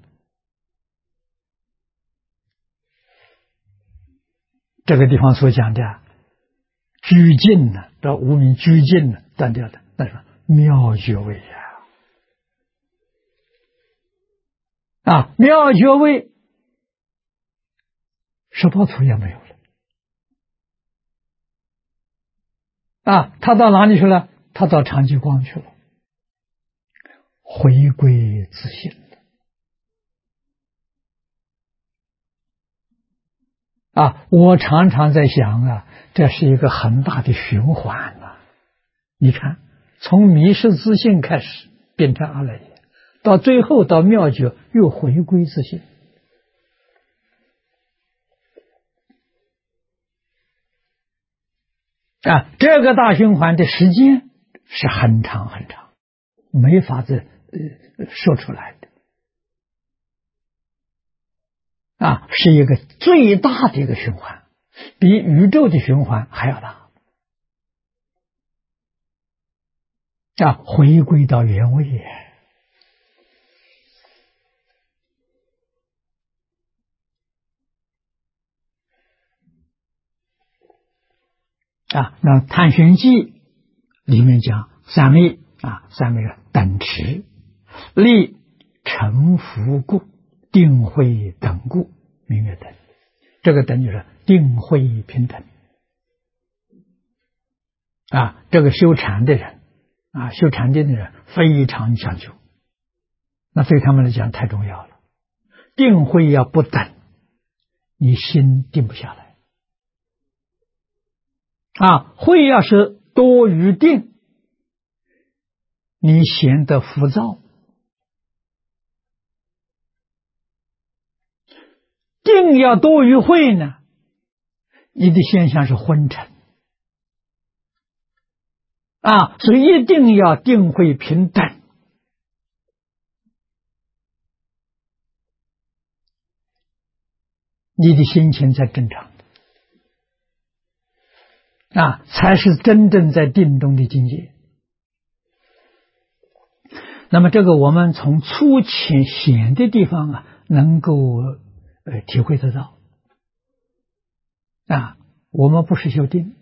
A: 这个地方所讲的拘禁呢，这无明拘禁呢断掉的，那是妙觉位妙觉位十报土也没有了他到哪里去了？他到常寂光去了，回归自性我常常在想这是一个很大的循环你看从迷失自性开始变成阿赖耶，到最后到妙觉又回归自性这个大循环的时间是很长很长，没法子说出来的是一个最大的一个循环，比宇宙的循环还要大回归到原位那《探寻记》里面讲三昧三昧等持立成佛故定慧等故名曰等，这个等就是定慧平等这个修禅的人修禅定的人非常讲究，那对他们来讲太重要了。定慧要不等，你心定不下来慧要是多于定，你显得浮躁。定要多于慧呢，你的现象是昏沉所以一定要定慧平等，你的心情才正常才是真正在定中的境界。那么这个我们从粗浅显的地方能够体会得到我们不是修定，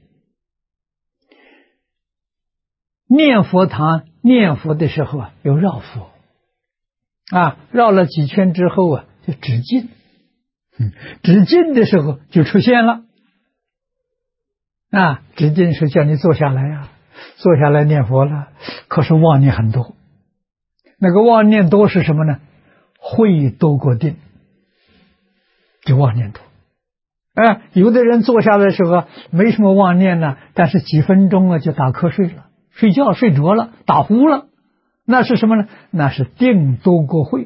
A: 念佛堂念佛的时候有绕佛绕了几圈之后就止境止境的时候就出现了指定是叫你坐下来呀，坐下来念佛了，可是妄念很多。那个妄念多是什么呢？慧多过定，就妄念多。有的人坐下来的时候没什么妄念呢，但是几分钟就打瞌睡了，睡觉睡着了，打呼了，那是什么呢？那是定多过慧，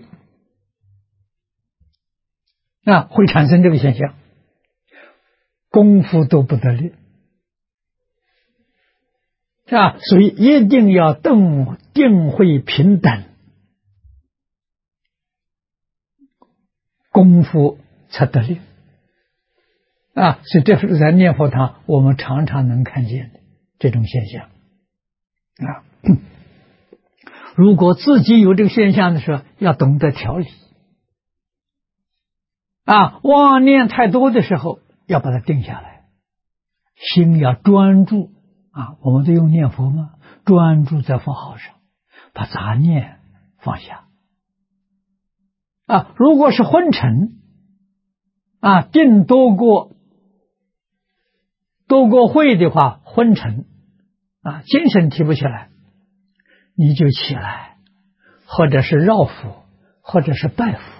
A: 会产生这个现象，功夫都不得力。所以一定要定慧平等，功夫才得力。所以这是在念佛堂我们常常能看见的这种现象。如果自己有这个现象的时候，要懂得调理。妄念太多的时候，要把它定下来，心要专注。我们都用念佛吗？专注在佛号上，把杂念放下。如果是昏沉，定多过慧的话，昏沉，精神提不起来，你就起来，或者是绕佛，或者是拜佛，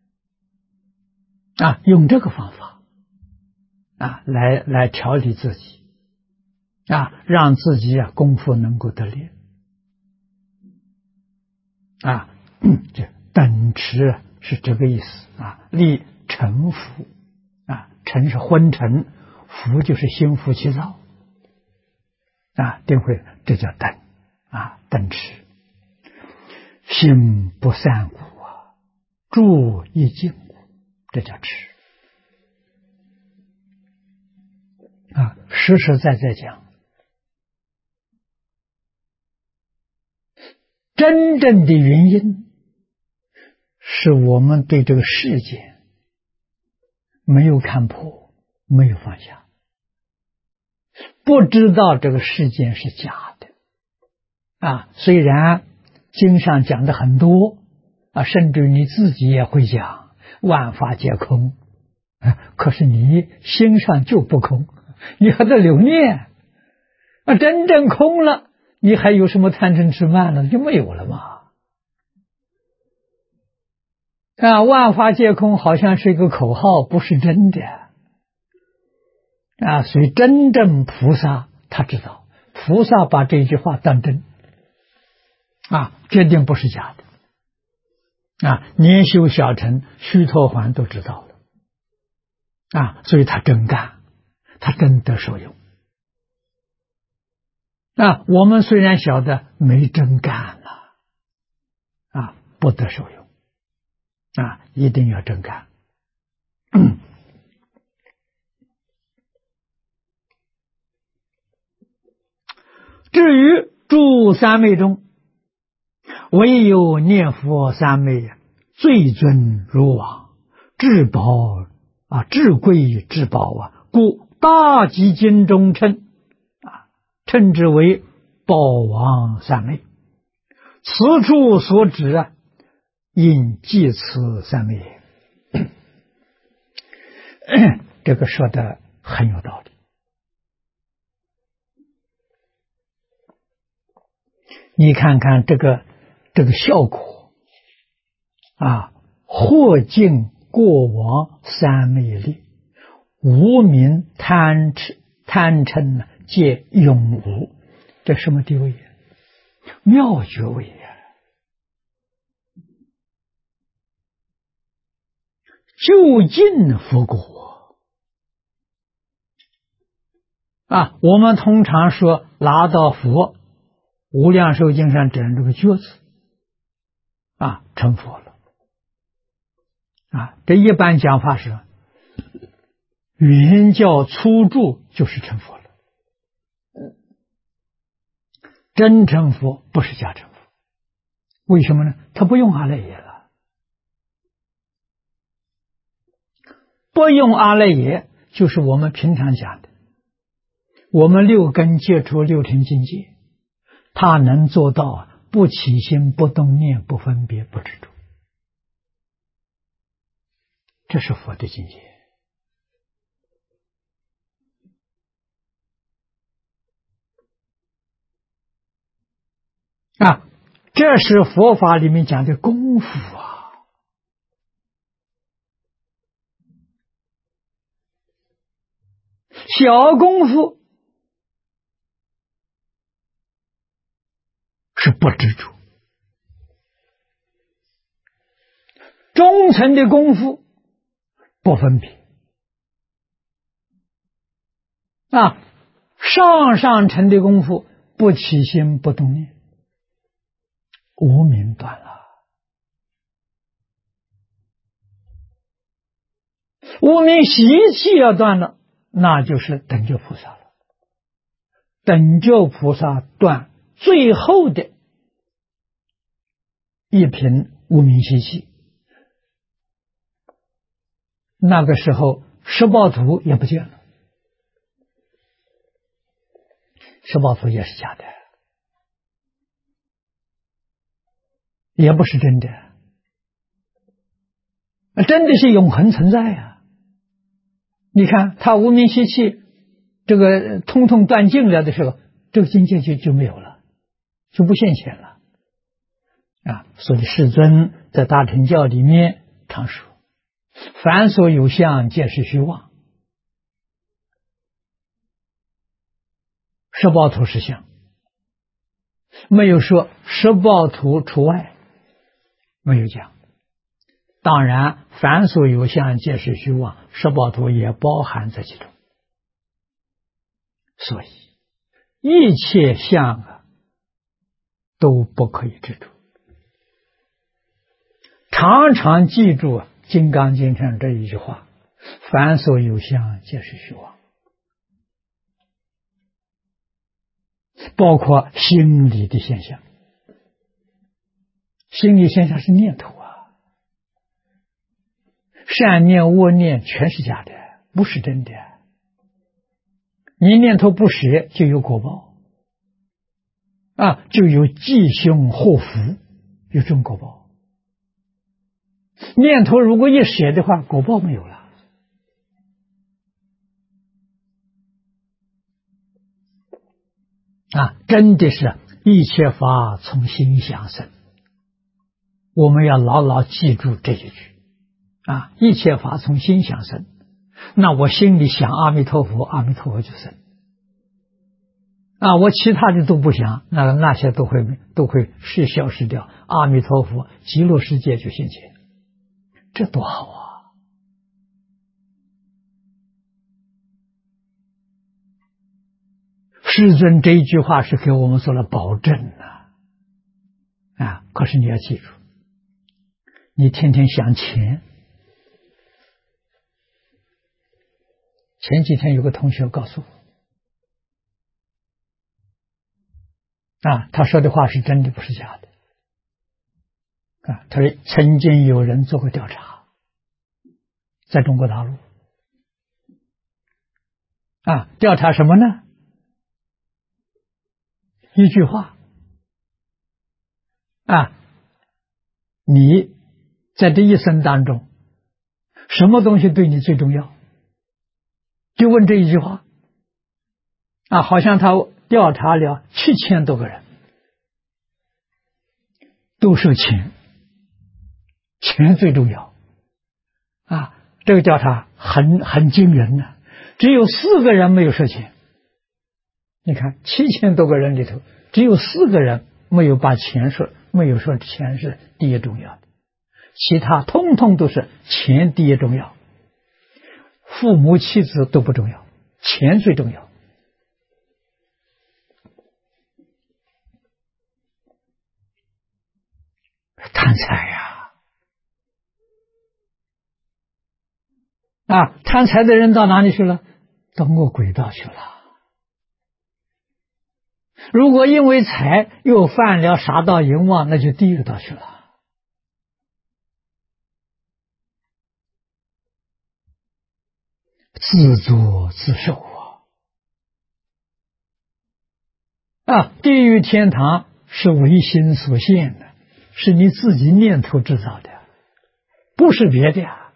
A: 用这个方法，来调理自己。让自己功夫能够得力。这等持是这个意思。立沉浮，沉是昏沉，浮就是心浮气躁。定慧，这叫等。等持，心不散故，住一静故，这叫持。实实在在讲，真正的原因是我们对这个世界没有看破，没有放下，不知道这个世界是假的。虽然经上讲的很多，甚至你自己也会讲万法皆空，可是你心上就不空，你还在留念。真正空了，你还有什么贪嗔痴慢呢？就没有了嘛。万法皆空好像是一个口号，不是真的。所以真正菩萨他知道，菩萨把这句话当真，决定不是假的。年修小乘须陀洹都知道了，所以他真干，他真得受用。我们虽然晓得没真干了，不得受用，一定要真干。至于诸三昧中，唯有念佛三昧最尊如王，至宝至贵至宝故大集经中称之为宝王三昧。此处所指应即此三昧也。这个说的很有道理。你看看这个效果或尽过往三昧力，无明贪嗔皆永无。这什么地位？妙觉位究竟佛果我们通常说拿到佛，无量寿经上讲这个觉字成佛了这一般讲法是原教初住就是成佛了。真成佛不是假成佛，为什么呢？他不用阿赖耶了。不用阿赖耶就是我们平常讲的，我们六根接触六尘境界，他能做到不起心不动念不分别不执着，这是佛的境界啊，这是佛法里面讲的功夫啊。小功夫是不执着，中层的功夫不分别啊，上层的功夫不起心不动念，无明断了。无明习气要断了，那就是等觉菩萨了。等觉菩萨断最后的一品无明习气，那个时候十报图也不见了，十报图也是假的，也不是真的，真的是永恒存在呀。你看他无明习气这个通通断尽了的时候，这个境界就没有了，就不现前了啊。所以世尊在大乘教里面常说，凡所有相，皆是虚妄。十报图是相，没有说十报图除外，没有讲。当然凡所有相，皆是虚妄，十报图也包含在其中。所以一切相啊都不可以执着。常常记住《金刚经》上这一句话，凡所有相，皆是虚妄。包括心理的现象，心理现象是念头啊，善念恶念全是假的，不是真的。你念头不舍，就有果报啊，就有吉凶祸福，有这种果报。念头如果一舍的话，果报没有了。啊，真的是一切法从心想生，我们要牢牢记住这一句啊！一切法从心想生，那我心里想阿弥陀佛，阿弥陀佛就生啊！我其他的都不想，那些都会消失掉，阿弥陀佛，极乐世界就现前，这多好啊！世尊这一句话是给我们做了保证啊！可是你要记住，你天天想钱。前几天有个同学告诉我啊，他说的话是真的，不是假的啊。他说曾经有人做过调查，在中国大陆啊，调查什么呢？一句话啊，你在这一生当中，什么东西对你最重要？就问这一句话啊，好像他调查了7000多个人，都说钱，钱最重要啊。这个调查很惊人呢，只有4个人没有说钱。你看7000多个人里头，只有4个人没有把钱说，没有说钱是第一重要的，其他通通都是钱第一重要，父母妻子都不重要，钱最重要。贪财呀！啊，贪财的人到哪里去了？到恶鬼道去了。如果因为财又犯了杀盗淫妄，那就地狱道去了。自作自受啊！地狱天堂是唯心所现的，是你自己念头制造的，不是别的呀。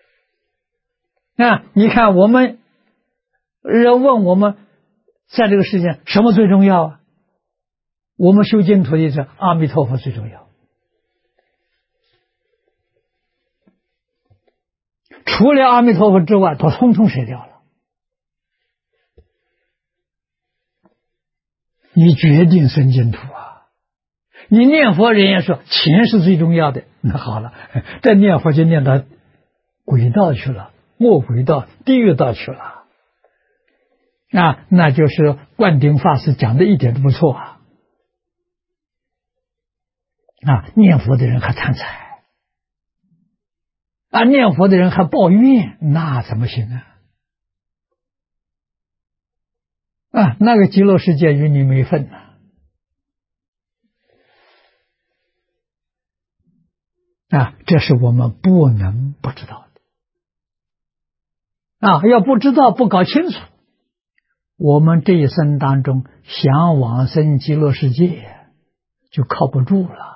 A: 啊，你看我们人问我们，在这个世界什么最重要啊？ 我们修净土的是阿弥陀佛最重要，除了阿弥陀佛之外，都通通舍掉了。你决定生净土啊！你念佛，人家说钱是最重要的，那好了，这念佛就念到鬼道去了，恶鬼道、地狱道去了。那就是灌顶法师讲的一点都不错啊！念佛的人还贪财，念佛的人还抱怨，那怎么行啊？那个极乐世界与你没份呐！这是我们不能不知道的要不知道不搞清楚，我们这一生当中想往生极乐世界就靠不住了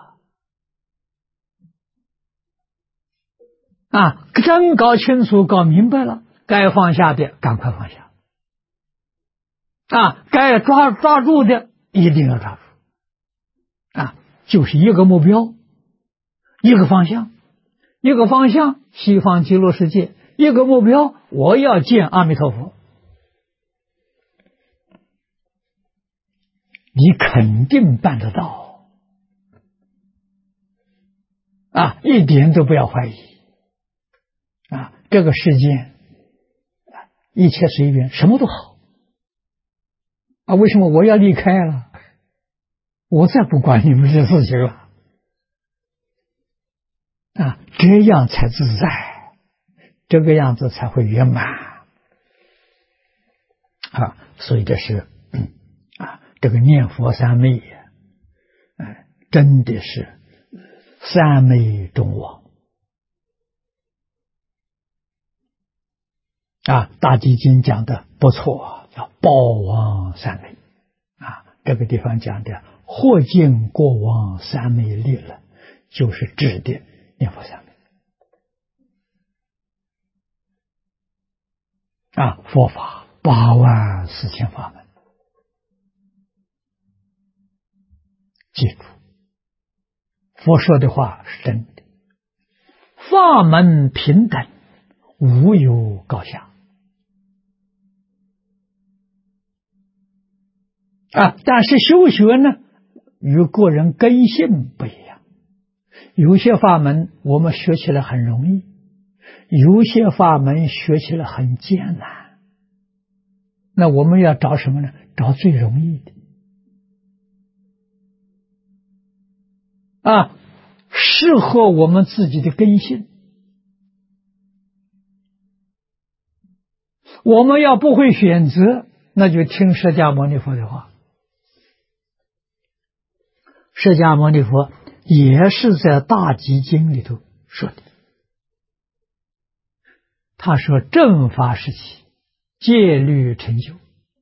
A: 真搞清楚搞明白了，该放下的赶快放下该抓住的一定要抓住就是一个目标，一个方向，西方极乐世界，一个目标，我要见阿弥陀佛，你肯定办得到一点都不要怀疑这个世界一切随缘，什么都好为什么我要离开了？我再不管你们这事情了这样才自在，这个样子才会圆满所以这是这个念佛三昧真的是三昧中王大集经讲的不错，叫报王三昧这个地方讲的或见过往三昧力了，就是指的念佛三昧佛法84000法门，记住佛说的话是真的，法门平等，无有高下但是修学呢与个人根性不一样，有些法门我们学起来很容易，有些法门学起来很艰难，那我们要找什么呢？找最容易的适合我们自己的根性。我们要不会选择，那就听释迦牟尼佛的话。释迦牟尼佛也是在大集经里头说的，他说正法时期戒律成就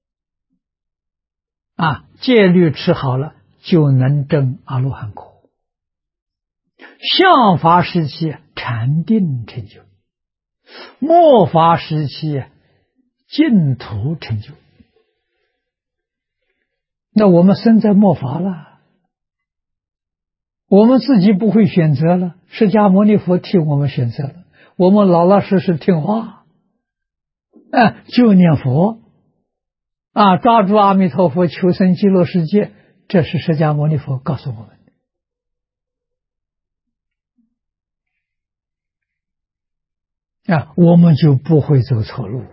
A: 戒律持好了就能证阿罗汉果，相法时期禅定成就，末法时期净土成就。那我们身在末法了，我们自己不会选择了，释迦牟尼佛替我们选择了，我们老老实实听话就念佛抓住阿弥陀佛求生极乐世界，这是释迦牟尼佛告诉我们的我们就不会走错路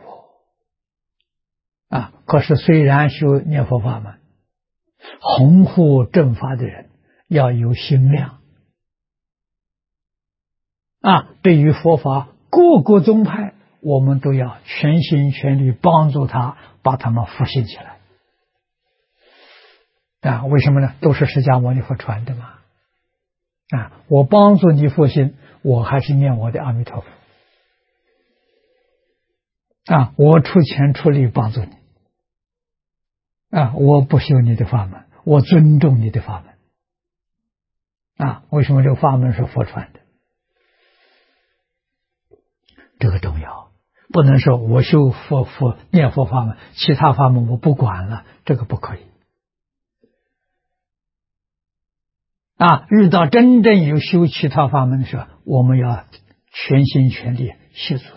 A: 可是虽然修念佛法门，弘护正法的人要有心量对于佛法各个宗派，我们都要全心全力帮助他，把他们复兴起来为什么呢？都是释迦牟尼佛传的嘛我帮助你复兴，我还是念我的阿弥陀佛我出钱出力帮助你我不修你的法门，我尊重你的法门为什么这个法门是佛传的？这个重要，不能说我修念佛法门，其他法门我不管了，这个不可以遇到真正有修其他法门的时候，我们要全心全力协助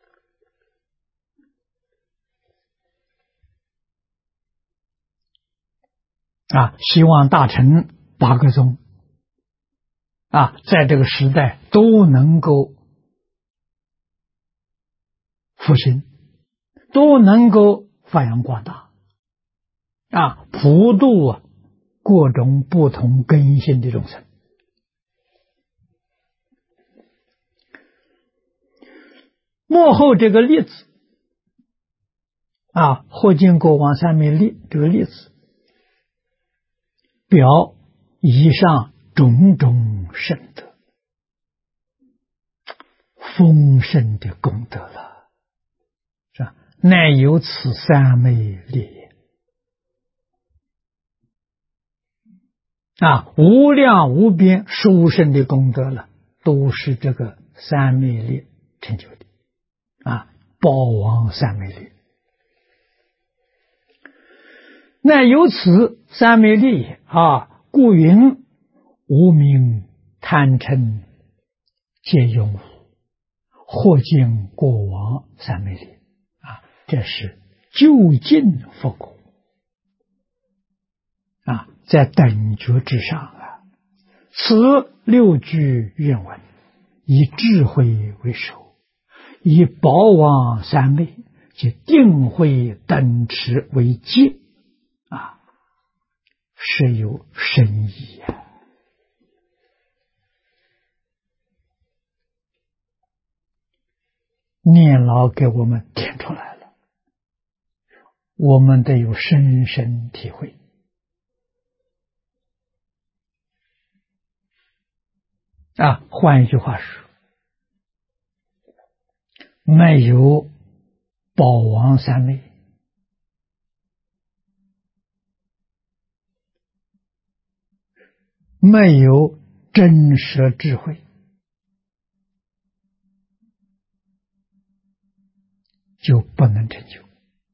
A: 他。希望大乘8个宗在这个时代都能够复兴，都能够发扬光大，普度各种不同根性的众生。幕后这个例子获尽国王三昧力这个例子，表以上种种圣德，丰盛的功德了，是吧？乃有此三昧力也。无量无边殊胜的功德了，都是这个三昧力成就的宝王三昧力。那由此三昧力也故云无明贪嗔皆永无，或见过往三昧力这是究竟佛果在等觉之上此六句愿文，以智慧为首，以宝王三昧及定慧等持为戒是有深意念老给我们点出来了，我们得有深深体会换一句话说，没有宝王三昧，没有真实智慧，就不能成就。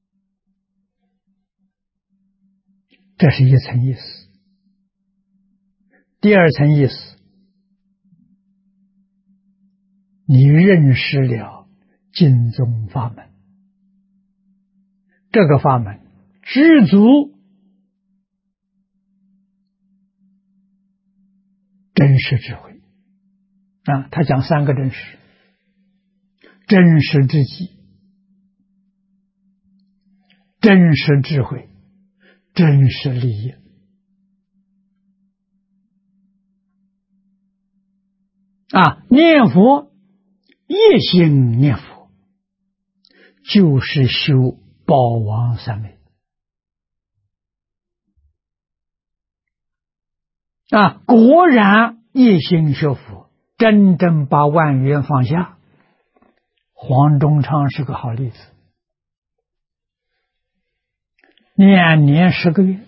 A: 这是一层意思。第二层意思，你认识了经宗法门，这个法门知足真实智慧他讲3个真实：真实之极、真实智慧、真实利益念佛一心念佛，就是修宝王三昧果然一心学佛，真正把万缘放下。黄忠昌是个好例子，2年10个月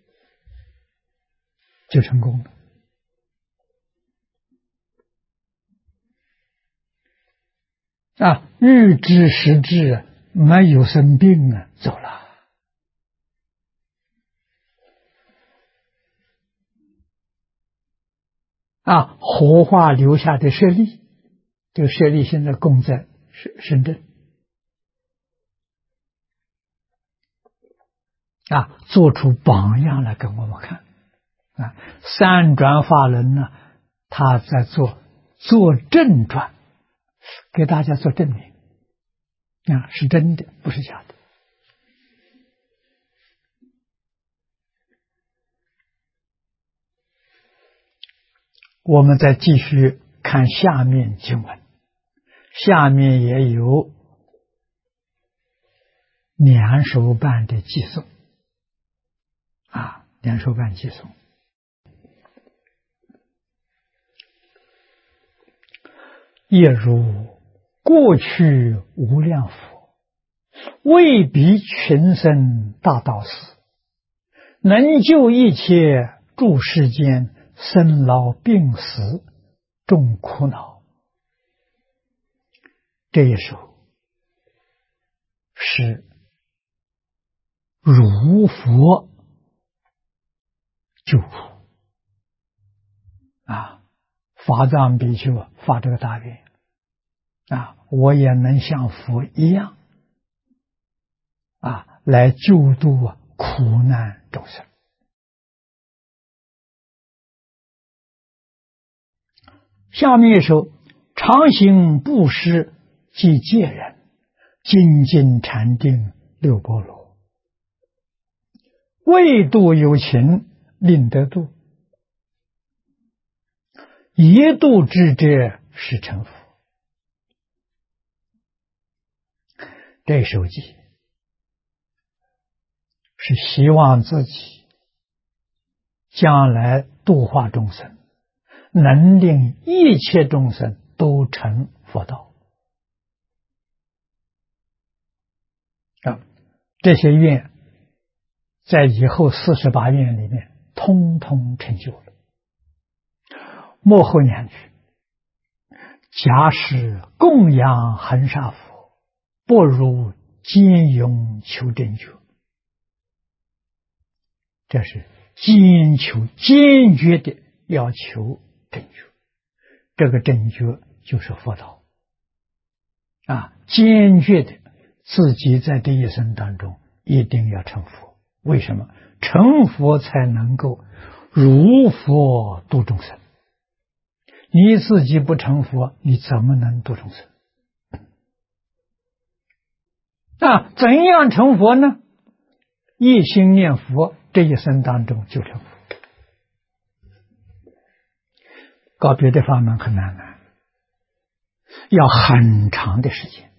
A: 就成功了预知时至，没有生病走了活化留下的舍利，这个舍利现在供在深圳做出榜样来给我们看三转法轮呢，他在做正转，给大家做证明是真的，不是假的。我们再继续看下面经文，下面也有两手办的寄送两手办寄送。也如过去无量佛，为彼群生大道士，能救一切诸世间生老病死众苦恼。这一首是如佛救苦法藏比丘发这个大愿我也能像佛一样来救度苦难众生。下面一首：常行布施即戒人，精进禅定六波罗，为度有情令得度，一度之者是成佛。这首偈是希望自己将来度化众生，能令一切众生都成佛道。这些愿在以后48愿里面通通成就了。末后两句：假使供养恒沙佛，不如坚勇求正觉。这是坚决的要求正觉，这个正觉就是佛道坚决的自己在这一生当中一定要成佛。为什么？成佛才能够如佛度众生。你自己不成佛，你怎么能度众生？怎样成佛呢？一心念佛，这一生当中就成佛。搞别的法门很难的，要很长的时间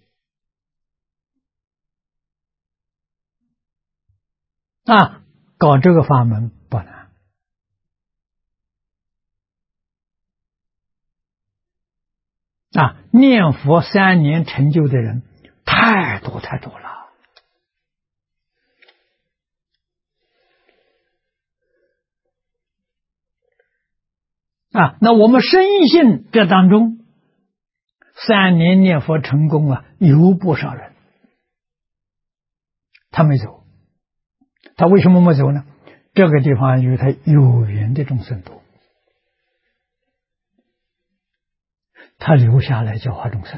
A: 搞这个法门不难念佛3年成就的人太多太多了那我们深信这当中3年念佛成功有不少人他没走。他为什么没走呢？这个地方有他有缘的众生多，他留下来教化众生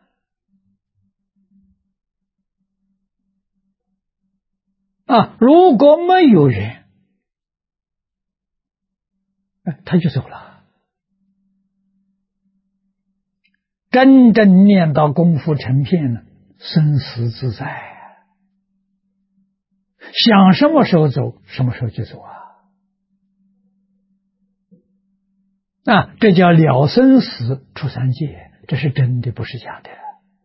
A: 如果没有缘，他就走了。真正念到功夫成片呢，生死自在想什么时候走什么时候就走这叫了生死出三界，这是真的，不是假的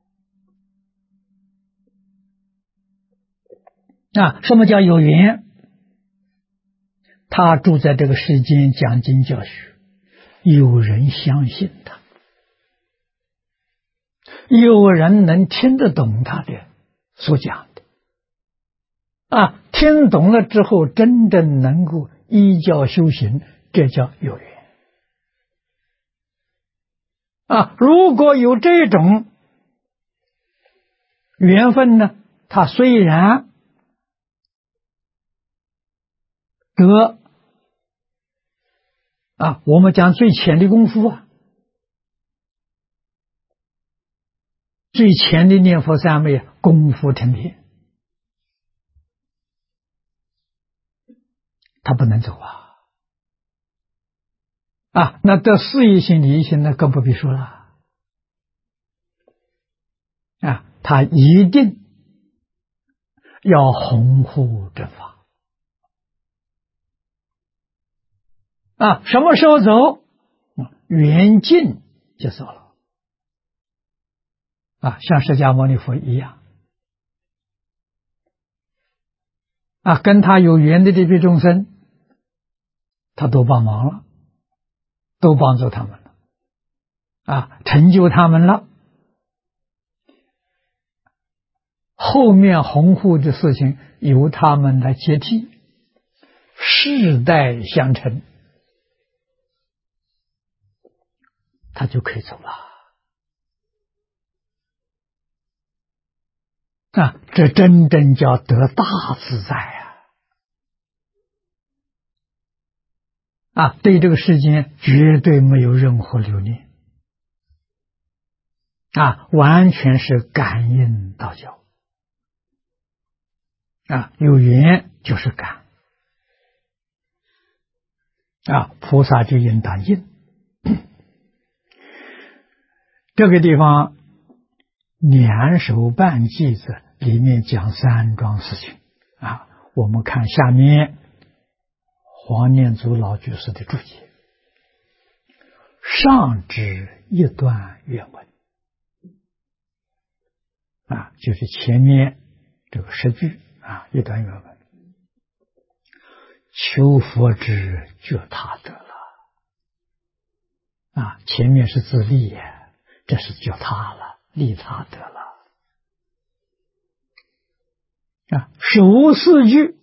A: 什么叫有缘？他住在这个世间讲经教学，有人相信他，有人能听得懂他的所讲的听懂了之后真正能够依教修行，这叫有缘如果有这种缘分呢，他虽然得我们讲最浅的功夫最浅的念佛三昧功夫成片，他不能走那得事业性理性那更不必说了他一定要弘护正法什么时候走？缘尽就走了像释迦牟尼佛一样跟他有缘的这批众生他都帮忙了，都帮助他们了成就他们了，后面弘护的事情由他们来接替，世代相承，他就可以走了这真正叫得大自在对这个世间绝对没有任何留恋，完全是感应道交，有缘就是感，菩萨就应当应。这个地方两手办记子里面讲三桩事情我们看下面黄念祖老居士的注解，上至一段原文就是前面这个10句一段原文，求佛之觉他得了前面是自利呀，这是觉他了，利他得了首4句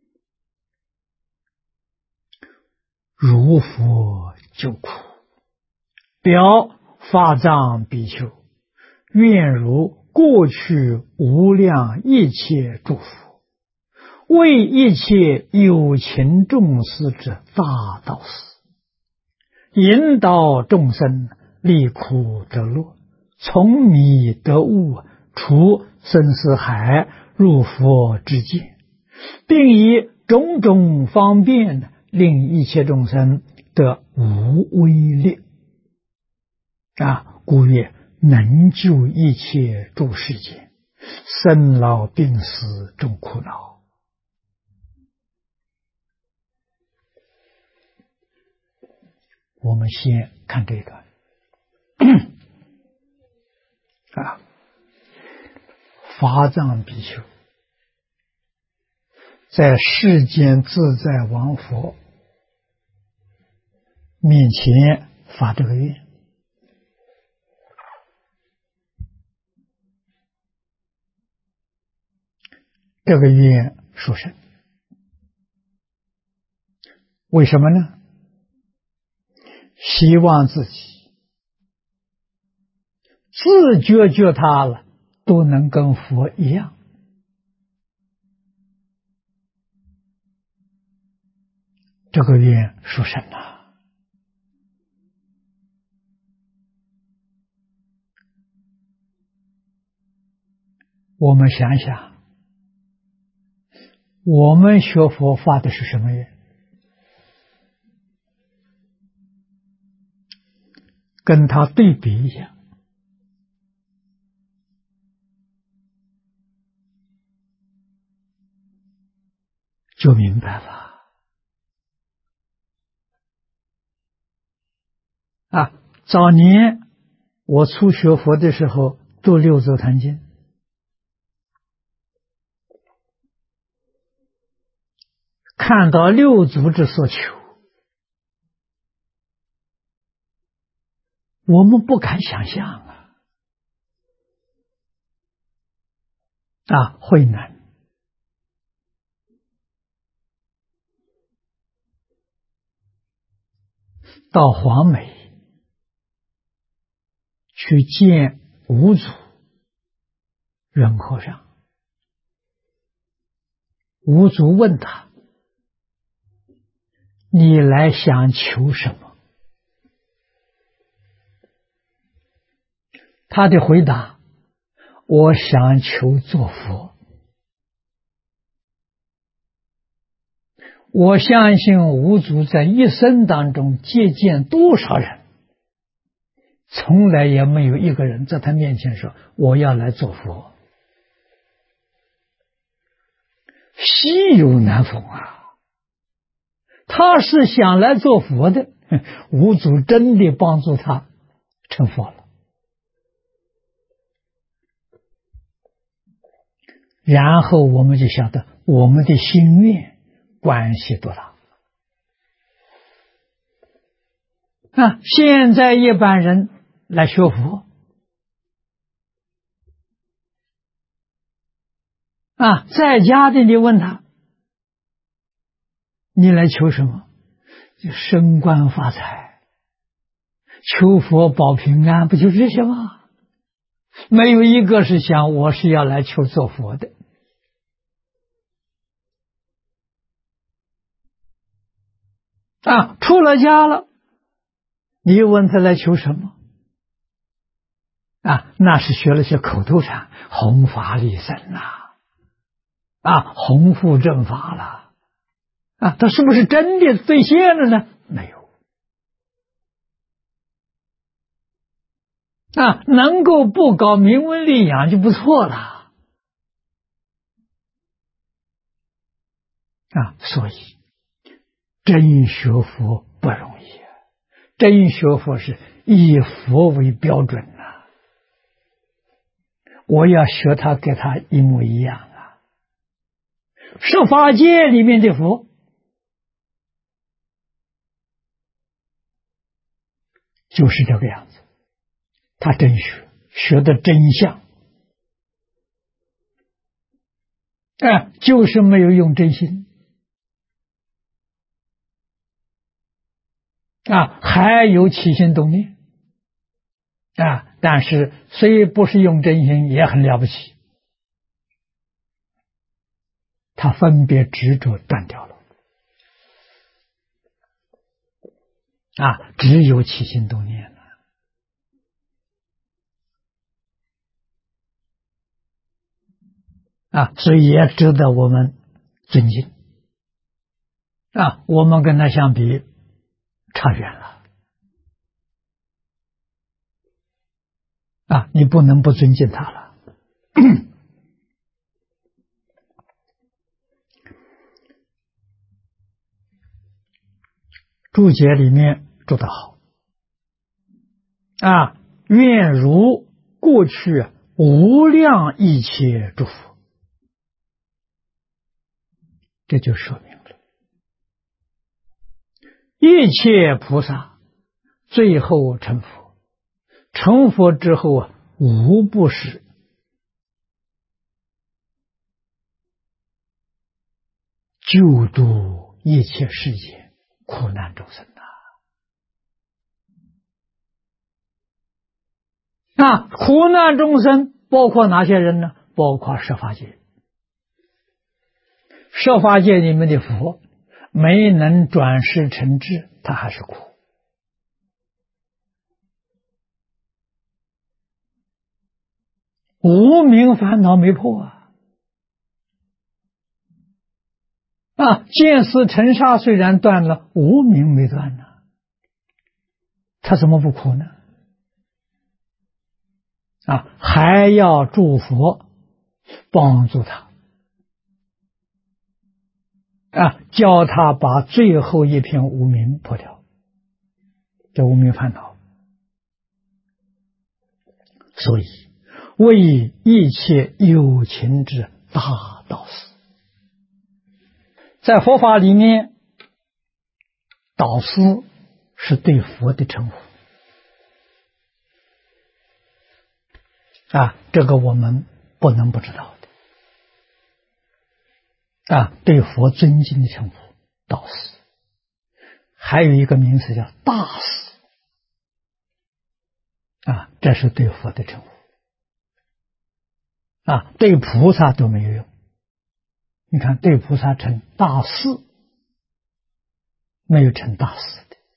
A: 如佛救苦，表法藏比丘愿如过去无量一切诸佛，为一切有情众生之大导师，引导众生离苦得乐，从迷得悟，出生死海，入佛之见，并以种种方便令一切众生得无畏力故曰能救一切诸世间，生老病死众苦恼。我们先看这一段法藏比丘在世间自在王佛面前发这个愿，这个愿殊胜。为什么呢？希望自己自觉他了，都能跟佛一样。这个愿殊胜啊！我们想想，我们学佛发的是什么愿？跟他对比一下，就明白了早年我初学佛的时候读六祖坛经，看到六祖之所求，我们不敢想象慧能到黄梅去见五祖仁和尚，五祖问他：你来想求什么？他的回答：我想求做佛。我相信五祖在一生当中接见多少人，从来也没有一个人在他面前说我要来做佛，稀有难逢他是想来做佛的，五祖真的帮助他成佛了。然后我们就晓得我们的心愿关系多大现在一般人来学佛在家的你问他，你来求什么？就升官发财，求佛保平安，不就这些吗？没有一个是想我是要来求做佛的。 出了家了，你问他来求什么？那是学了些口头禅，弘法利生弘护正法了。他是不是真的兑现了呢？没有。能够不搞名闻利养就不错了。所以真学佛不容易，真学佛是以佛为标准我要学他，跟他一模一样十法界里面的佛就是这个样子，他真学，学的真相，就是没有用真心还有起心动念但是虽不是用真心也很了不起，他分别执着断掉了只有起心动念所以也值得我们尊敬我们跟他相比差远了你不能不尊敬他了注解里面注得好愿如过去无量一切诸佛，这就说明了一切菩萨最后成佛，成佛之后无不是救度一切世界苦难众生苦难众生包括哪些人呢？包括十法界。十法界里面的佛没能转世成智，他还是苦。无明烦恼没破见思尘沙虽然断了，无明没断呢，他怎么不苦呢？还要诸佛帮助他教他把最后一片无明破掉，这无明烦恼。所以为一切有情之大导师，在佛法里面，导师是对佛的称呼这个我们不能不知道的对佛尊敬的称呼导师。还有一个名词叫大师这是对佛的称呼对菩萨都没有用。你看对菩萨称大士，没有称大师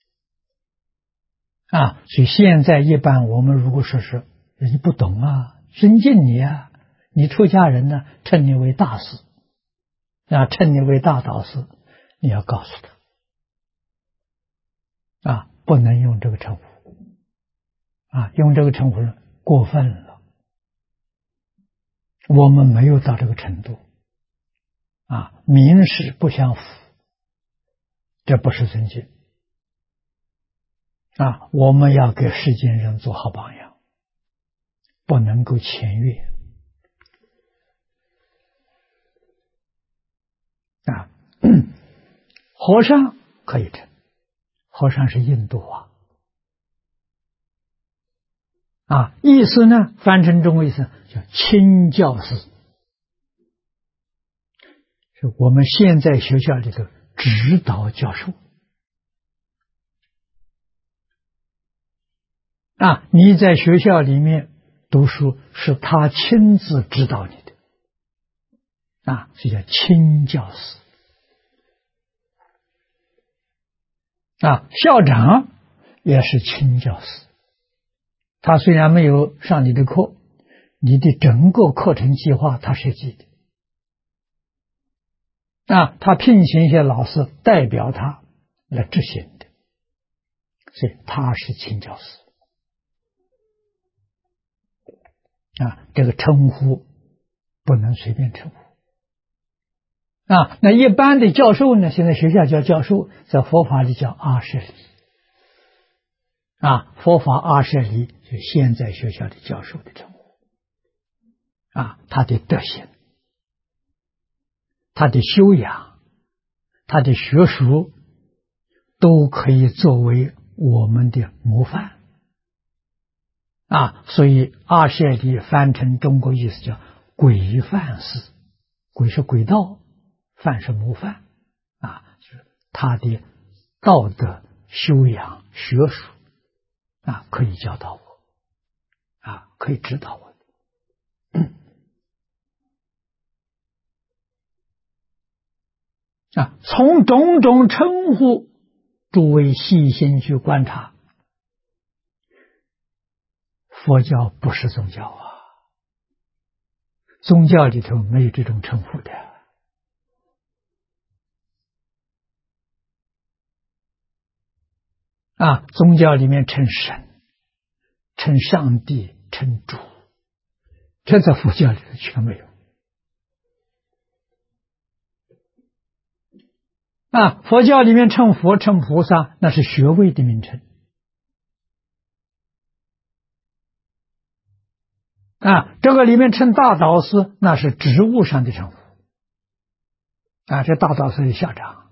A: 的所以现在一般我们如果说是你不懂尊敬你你出家人呢称你为大师称你为大导师，你要告诉他不能用这个称呼用这个称呼过分了，我们没有到这个程度名实不相符，这不是尊敬我们要给世间人做好榜样，不能够僭越和尚可以称，和尚是印度话意思呢翻成中文意思叫亲教师，是我们现在学校里的指导教授你在学校里面读书是他亲自指导你的这叫亲教师校长也是亲教师，他虽然没有上你的课，你的整个课程计划他设计的，他聘请一些老师代表他来执行的，所以他是亲教师。这个称呼不能随便称呼。那一般的教授呢，现在学校叫教授，在佛法里叫阿舍离。佛法阿舍离就现在学校的教授的称呼。他的德行，他的修养，他的学术，都可以作为我们的模范。所以阿舍离翻成中国意思叫轨范师，轨是轨道，范是模范，就是他的道德修养学术可以教导我，可以指导我。从种种称呼，诸位细心去观察，佛教不是宗教宗教里头没有这种称呼的。宗教里面称神、称上帝、称主，这在佛教里头全没有。佛教里面称佛、称菩萨，那是学位的名称。这个里面称大导师，那是职务上的称呼。这大导师是校长，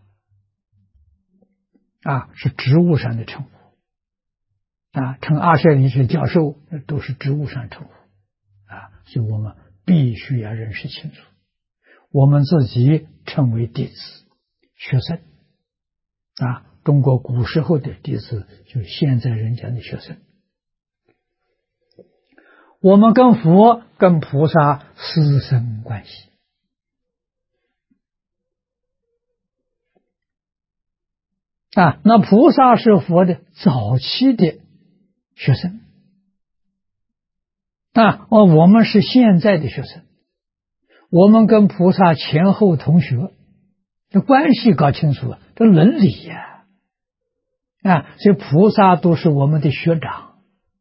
A: 是职务上的称呼。称阿舍离是教授，都是职务上称呼。所以我们必须要认识清楚，我们自己称为弟子、学生。中国古时候的弟子就是现在人家的学生。我们跟佛跟菩萨师生关系。那菩萨是佛的早期的学生，我们是现在的学生，我们跟菩萨前后同学，这关系搞清楚了，这伦理呀，所以菩萨都是我们的学长，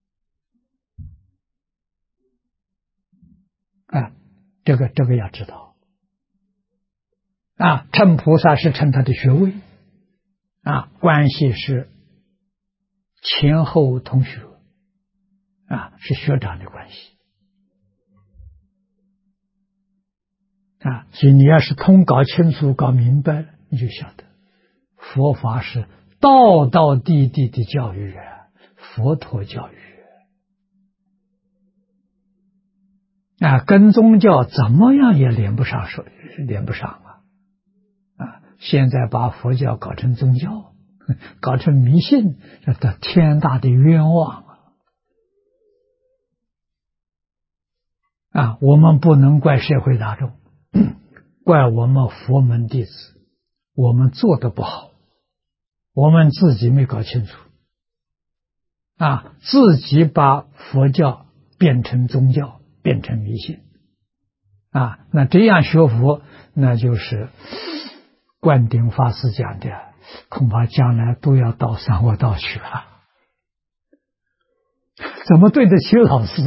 A: 这个要知道，称菩萨是称他的学位，关系是前后同学，是学长的关系，所以你要是搞清楚、搞明白了，你就晓得佛法是道道地地的教育，佛陀教育。跟宗教怎么样也连不上手，连不上现在把佛教搞成宗教，搞成迷信，这天大的冤枉我们不能怪社会大众，怪我们佛门弟子，我们做得不好，我们自己没搞清楚，自己把佛教变成宗教，变成迷信，那这样学佛，那就是灌顶法师讲的，恐怕将来都要到三恶道去了，怎么对得起老师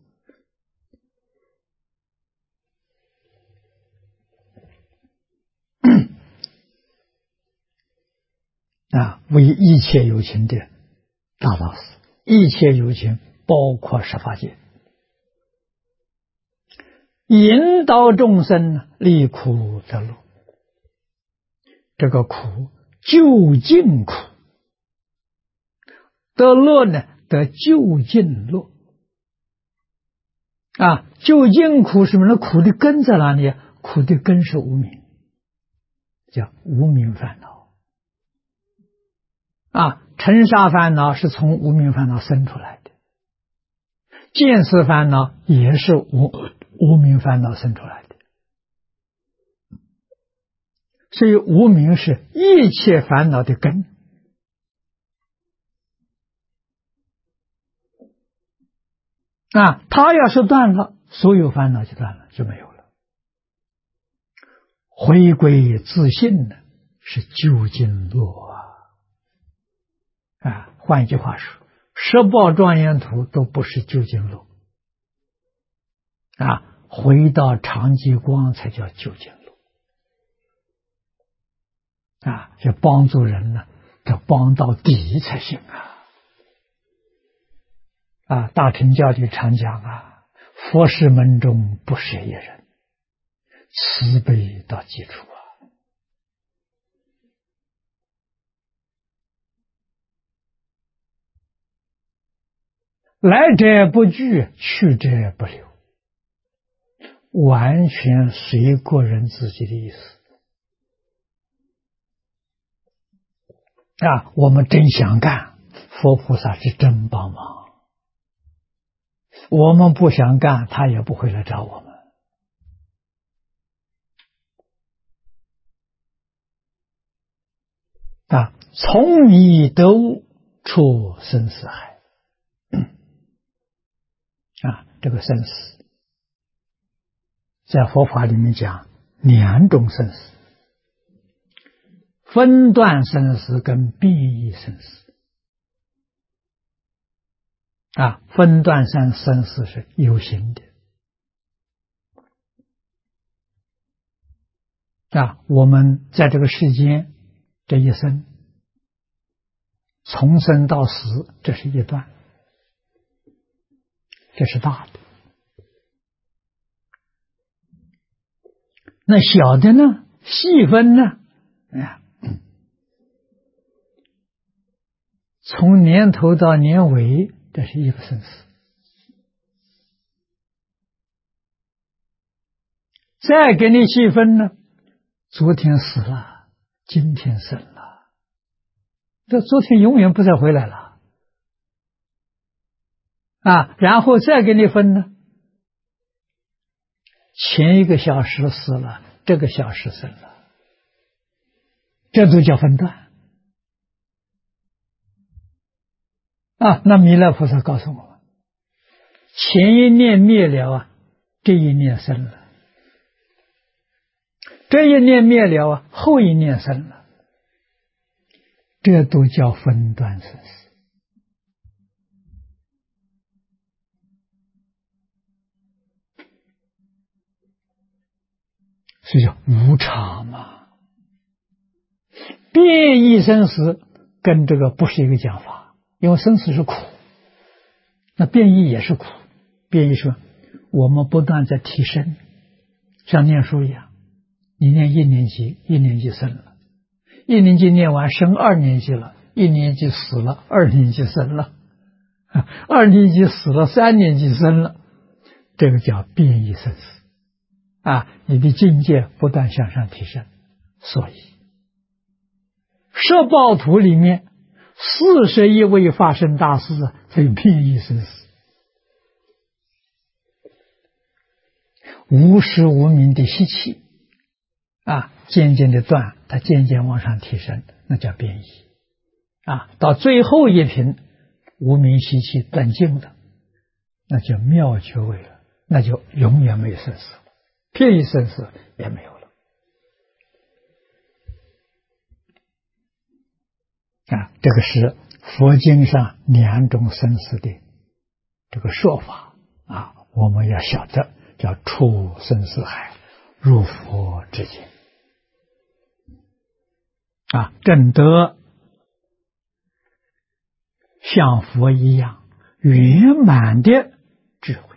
A: 为一切有情的大老师，一切有情包括十法界，引导众生离苦得乐。这个苦究竟苦，得乐呢得究竟乐。究竟苦什么呢？苦的根在哪里？苦的根是无明，叫无明烦恼。尘沙烦恼是从无明烦恼生出来的，见识烦恼也是无明烦恼生出来的。所以无明是一切烦恼的根， 他要是断了，所有烦恼就断了，就没有了。回归自信呢，是究竟路换一句话说，十报庄严土都不是究竟路回到常寂光才叫究竟路就帮助人呢，要帮到底才行大乘教里常讲佛事门中不舍一人，慈悲到基础来者不拒，去者不留，完全随个人自己的意思我们真想干，佛菩萨是真帮忙；我们不想干，他也不会来找我们从迷得悟，出生死海这个生死在佛法里面讲两种生死，分段生死跟变异生死分段生死是有形的我们在这个世间这一生从生到死，这是一段，这是大的。那小的呢，细分呢从年头到年尾，这是一个生死。再给你细分呢，昨天死了，今天生了，这昨天永远不再回来了然后再给你分呢，前一个小时死了，这个小时生了，这都叫分段那弥勒菩萨告诉我们，前一念灭了这一念生了，这一念灭了后一念生了，这都叫分段生死。所以叫无常嘛。变异生死跟这个不是一个讲法，因为生死是苦，那变异也是苦。变异说我们不断在提升，像念书一样，你念一年级，一年级生了，一年级念完升二年级了，一年级死了，二年级生了，二年级死了，三年级生了，这个叫变异生死你的境界不断向上提升。所以十报图里面41位发生大事才有变异生死，无始无明的习气渐渐的断，它渐渐往上提升，那叫变异到最后一品无明习气断尽了，那叫妙觉位了，那就永远没有生死，变异生死也没有了这个是佛经上两种生死的这个说法我们要晓得，叫出生死海，入佛之境证得像佛一样圆满的智慧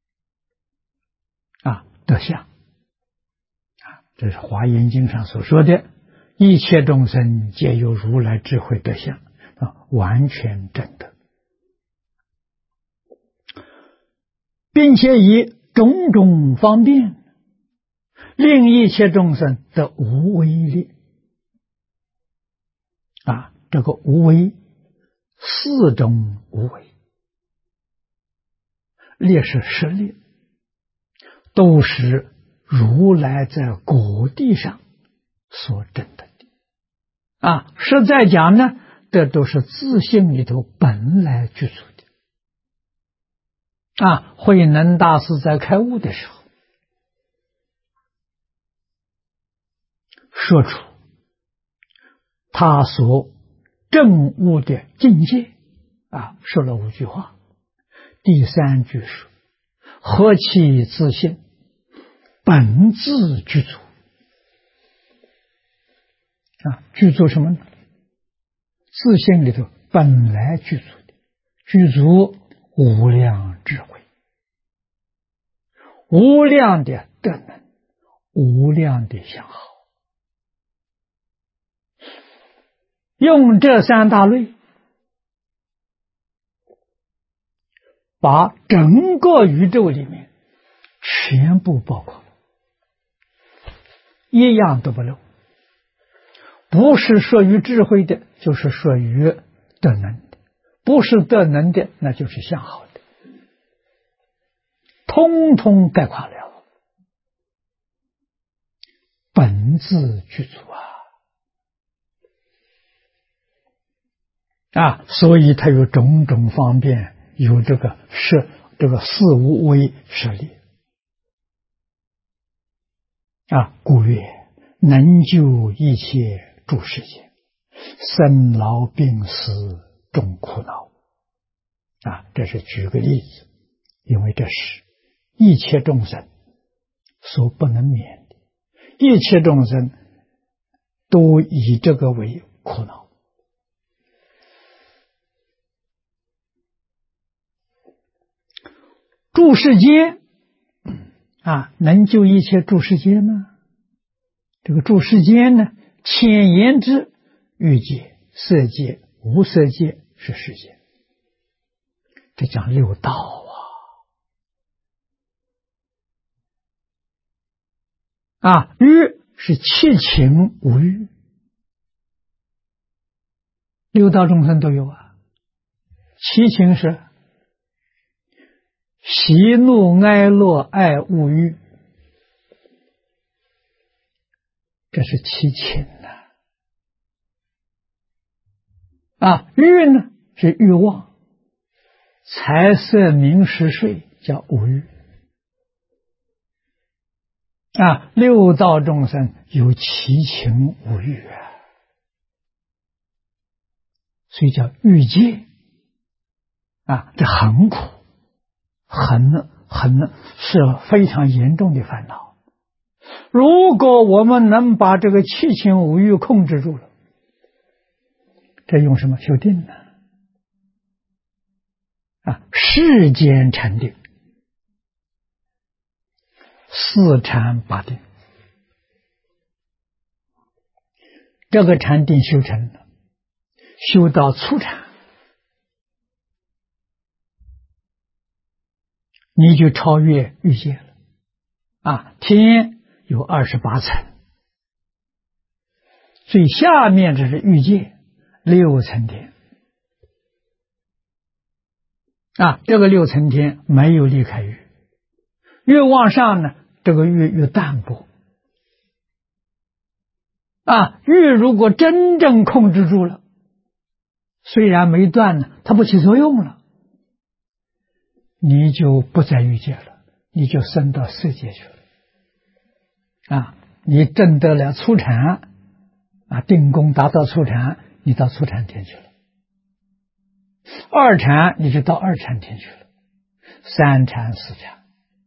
A: 德相这是华严经上所说的，一切众生皆有如来智慧德相完全证得，并且以种种方便令一切众生得无为力这个无为四种无为，列是十列，都是如来在果地上所证得的实在讲呢，这都是自性里头本来具足慧能大师在开悟的时候，说出他所证悟的境界，说了5句话。第3句说：何其自信，本自具足。具足什么呢？自信里头本来具足的，具足无量智慧，无量的德能，无量的相好。用这3大类把整个宇宙里面全部包括了，一样都不漏。不是属于智慧的，就是属于德能的；不是德能的，那就是相好的，通通概括了，本自具足所以它有种种方便，有这个四无为舍利故曰能救一切诸世界，生老病死众苦恼这是举个例子，因为这是一切众生所不能免的，一切众生都以这个为苦恼。诸世间能救一切诸世间呢？这个诸世间呢，浅言之，欲界、色界、无色界是世间，这讲六道欲是七情五欲，六道众生都有七情是喜怒哀乐爱恶欲，这是七情欲呢是欲望，财色名食睡叫五欲六道众生有七情五欲所以叫欲界这很苦，很是非常严重的烦恼。如果我们能把这个七情五欲控制住了，这用什么修定呢？世间禅定4禅8定，这个禅定修成了，修到初禅，你就超越欲界了天有28层，最下面这是欲界6层天这个6层天没有离开欲，越往上呢，这个欲越淡薄欲如果真正控制住了，虽然没断呢，它不起作用了，你就不在欲界了，你就升到色界去了你证得了初禅定功达到初禅，你到初禅天去了；2禅你就到2禅天去了；3禅4禅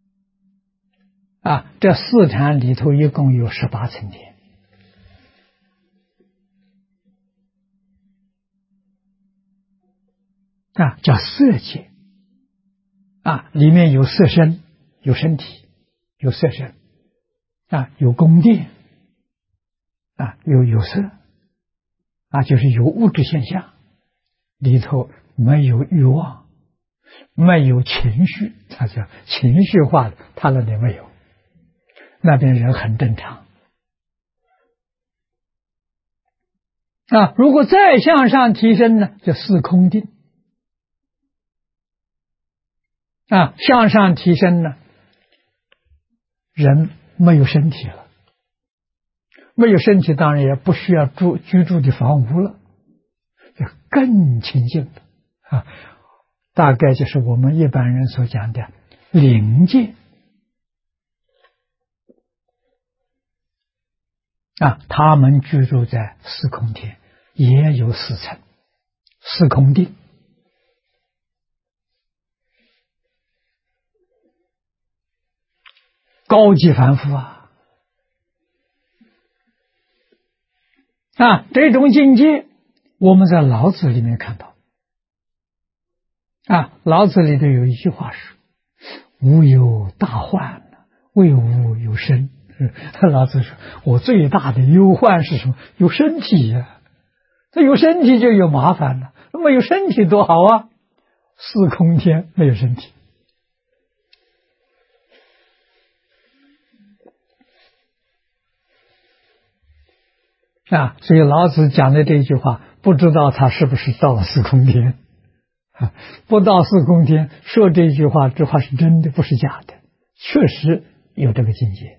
A: 这4禅里头一共有18层天叫色界里面有色身，有身体，有色身有宫殿有色就是有物质现象，里头没有欲望，没有情绪，它叫情绪化的，它那里没有，那边人很正常如果再向上提升呢，就4空定向上提升呢，人没有身体了，没有身体当然也不需要居住的房屋了，就更清净了大概就是我们一般人所讲的灵界啊，他们居住在四空天，也有四层，四空定。高级凡夫啊！这种境界，我们在老子里面看到。老子里头有一句话是：“吾有大患，为吾有身。”老子说：“我最大的忧患是什么？有身体呀！这有身体就有麻烦了。没有身体多好啊！四空天没有身体。”所以老子讲的这句话，不知道他是不是到了四空天不到四空天说这句话，这话是真的，不是假的，确实有这个境界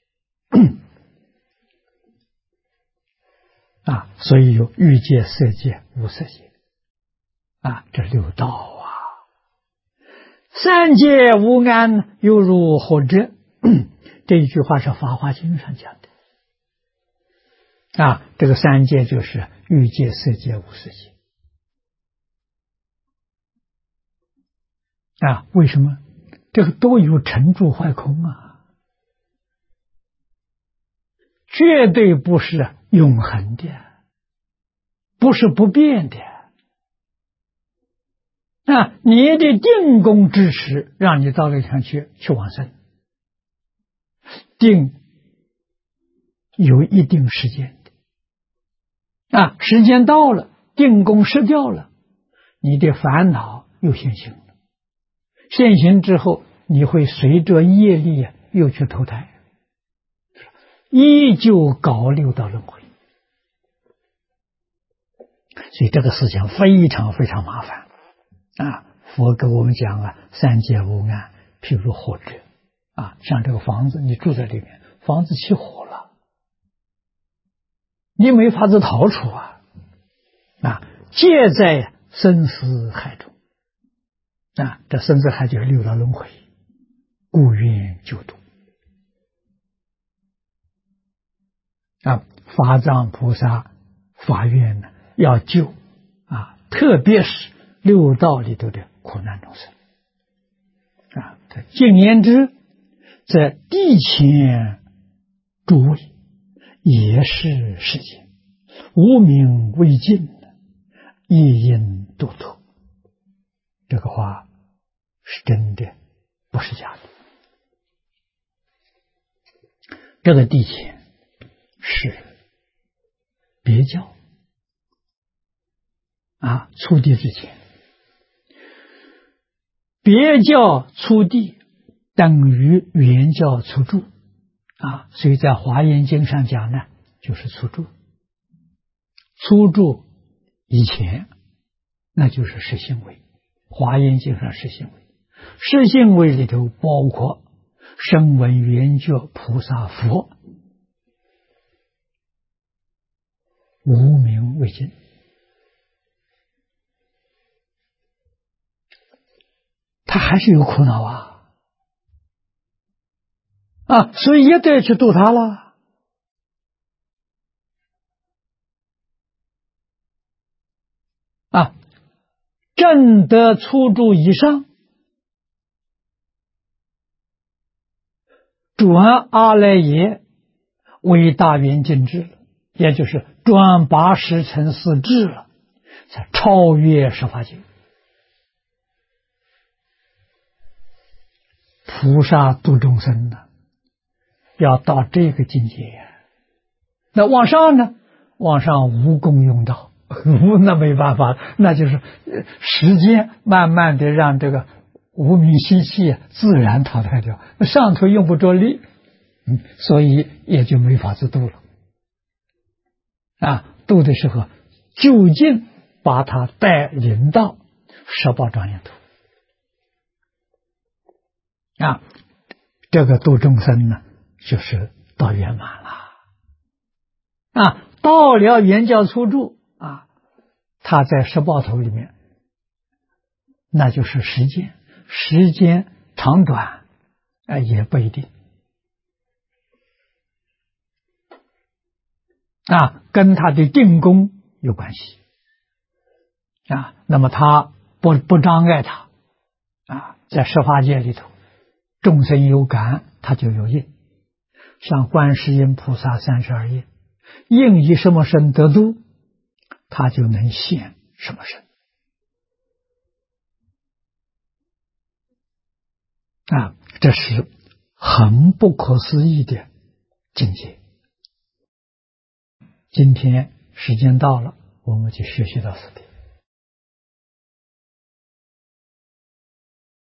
A: 所以有欲界、色界、无色界这六道啊。三界无安，犹如火者这一句话是《法华经》上讲的这个三界就是欲界、色界、无色界为什么？这个都有成住坏空绝对不是永恒的，不是不变的你的定功支持，让你到那上去往生，定有一定时间的时间到了，定功失掉了，你的烦恼又现行了，现行之后，你会随着业力又去投胎，依旧搞六道轮回。所以这个事情非常非常麻烦佛给我们讲三界无安，譬如火者像这个房子，你住在里面，房子起火了，你没法子逃出皆在生死海中这生死海就是六道轮回，故愿救度法藏菩萨发愿呢，要救特别是六道里头的苦难众生简言之，在地前诸位也是世间，无明未尽，业因度脱。这个话是真的，不是假的。这个地前是别教出地之前，别教出地等于原教出住所以在华严经上讲呢，就是出住。出住以前那就是实行为，华严经上实行为，实行为里头包括声闻缘觉菩萨佛，无明未尽他还是有苦恼所以也得去度他了证得初住以上，转阿赖耶为大圆净智了，也就是转80乘4智了，才超越十法界。菩萨度众生呢，要到这个境界那往上呢？往上无功用道，那没办法，那就是时间慢慢的让这个无明习气自然淘汰掉，上头用不着力，所以也就没法子度了度的时候究竟把它带领到十宝庄严土这个度众生呢，就是到圆满了到了圆教初住他在十报头里面那就是时间，时间长短也不一定跟他的定功有关系那么他不障碍他在十法界里头，众生有感，他就有应。像观世音菩萨32应，应以什么身得度，他就能现什么身这是很不可思议的境界。今天时间到了，我们就学习到此地。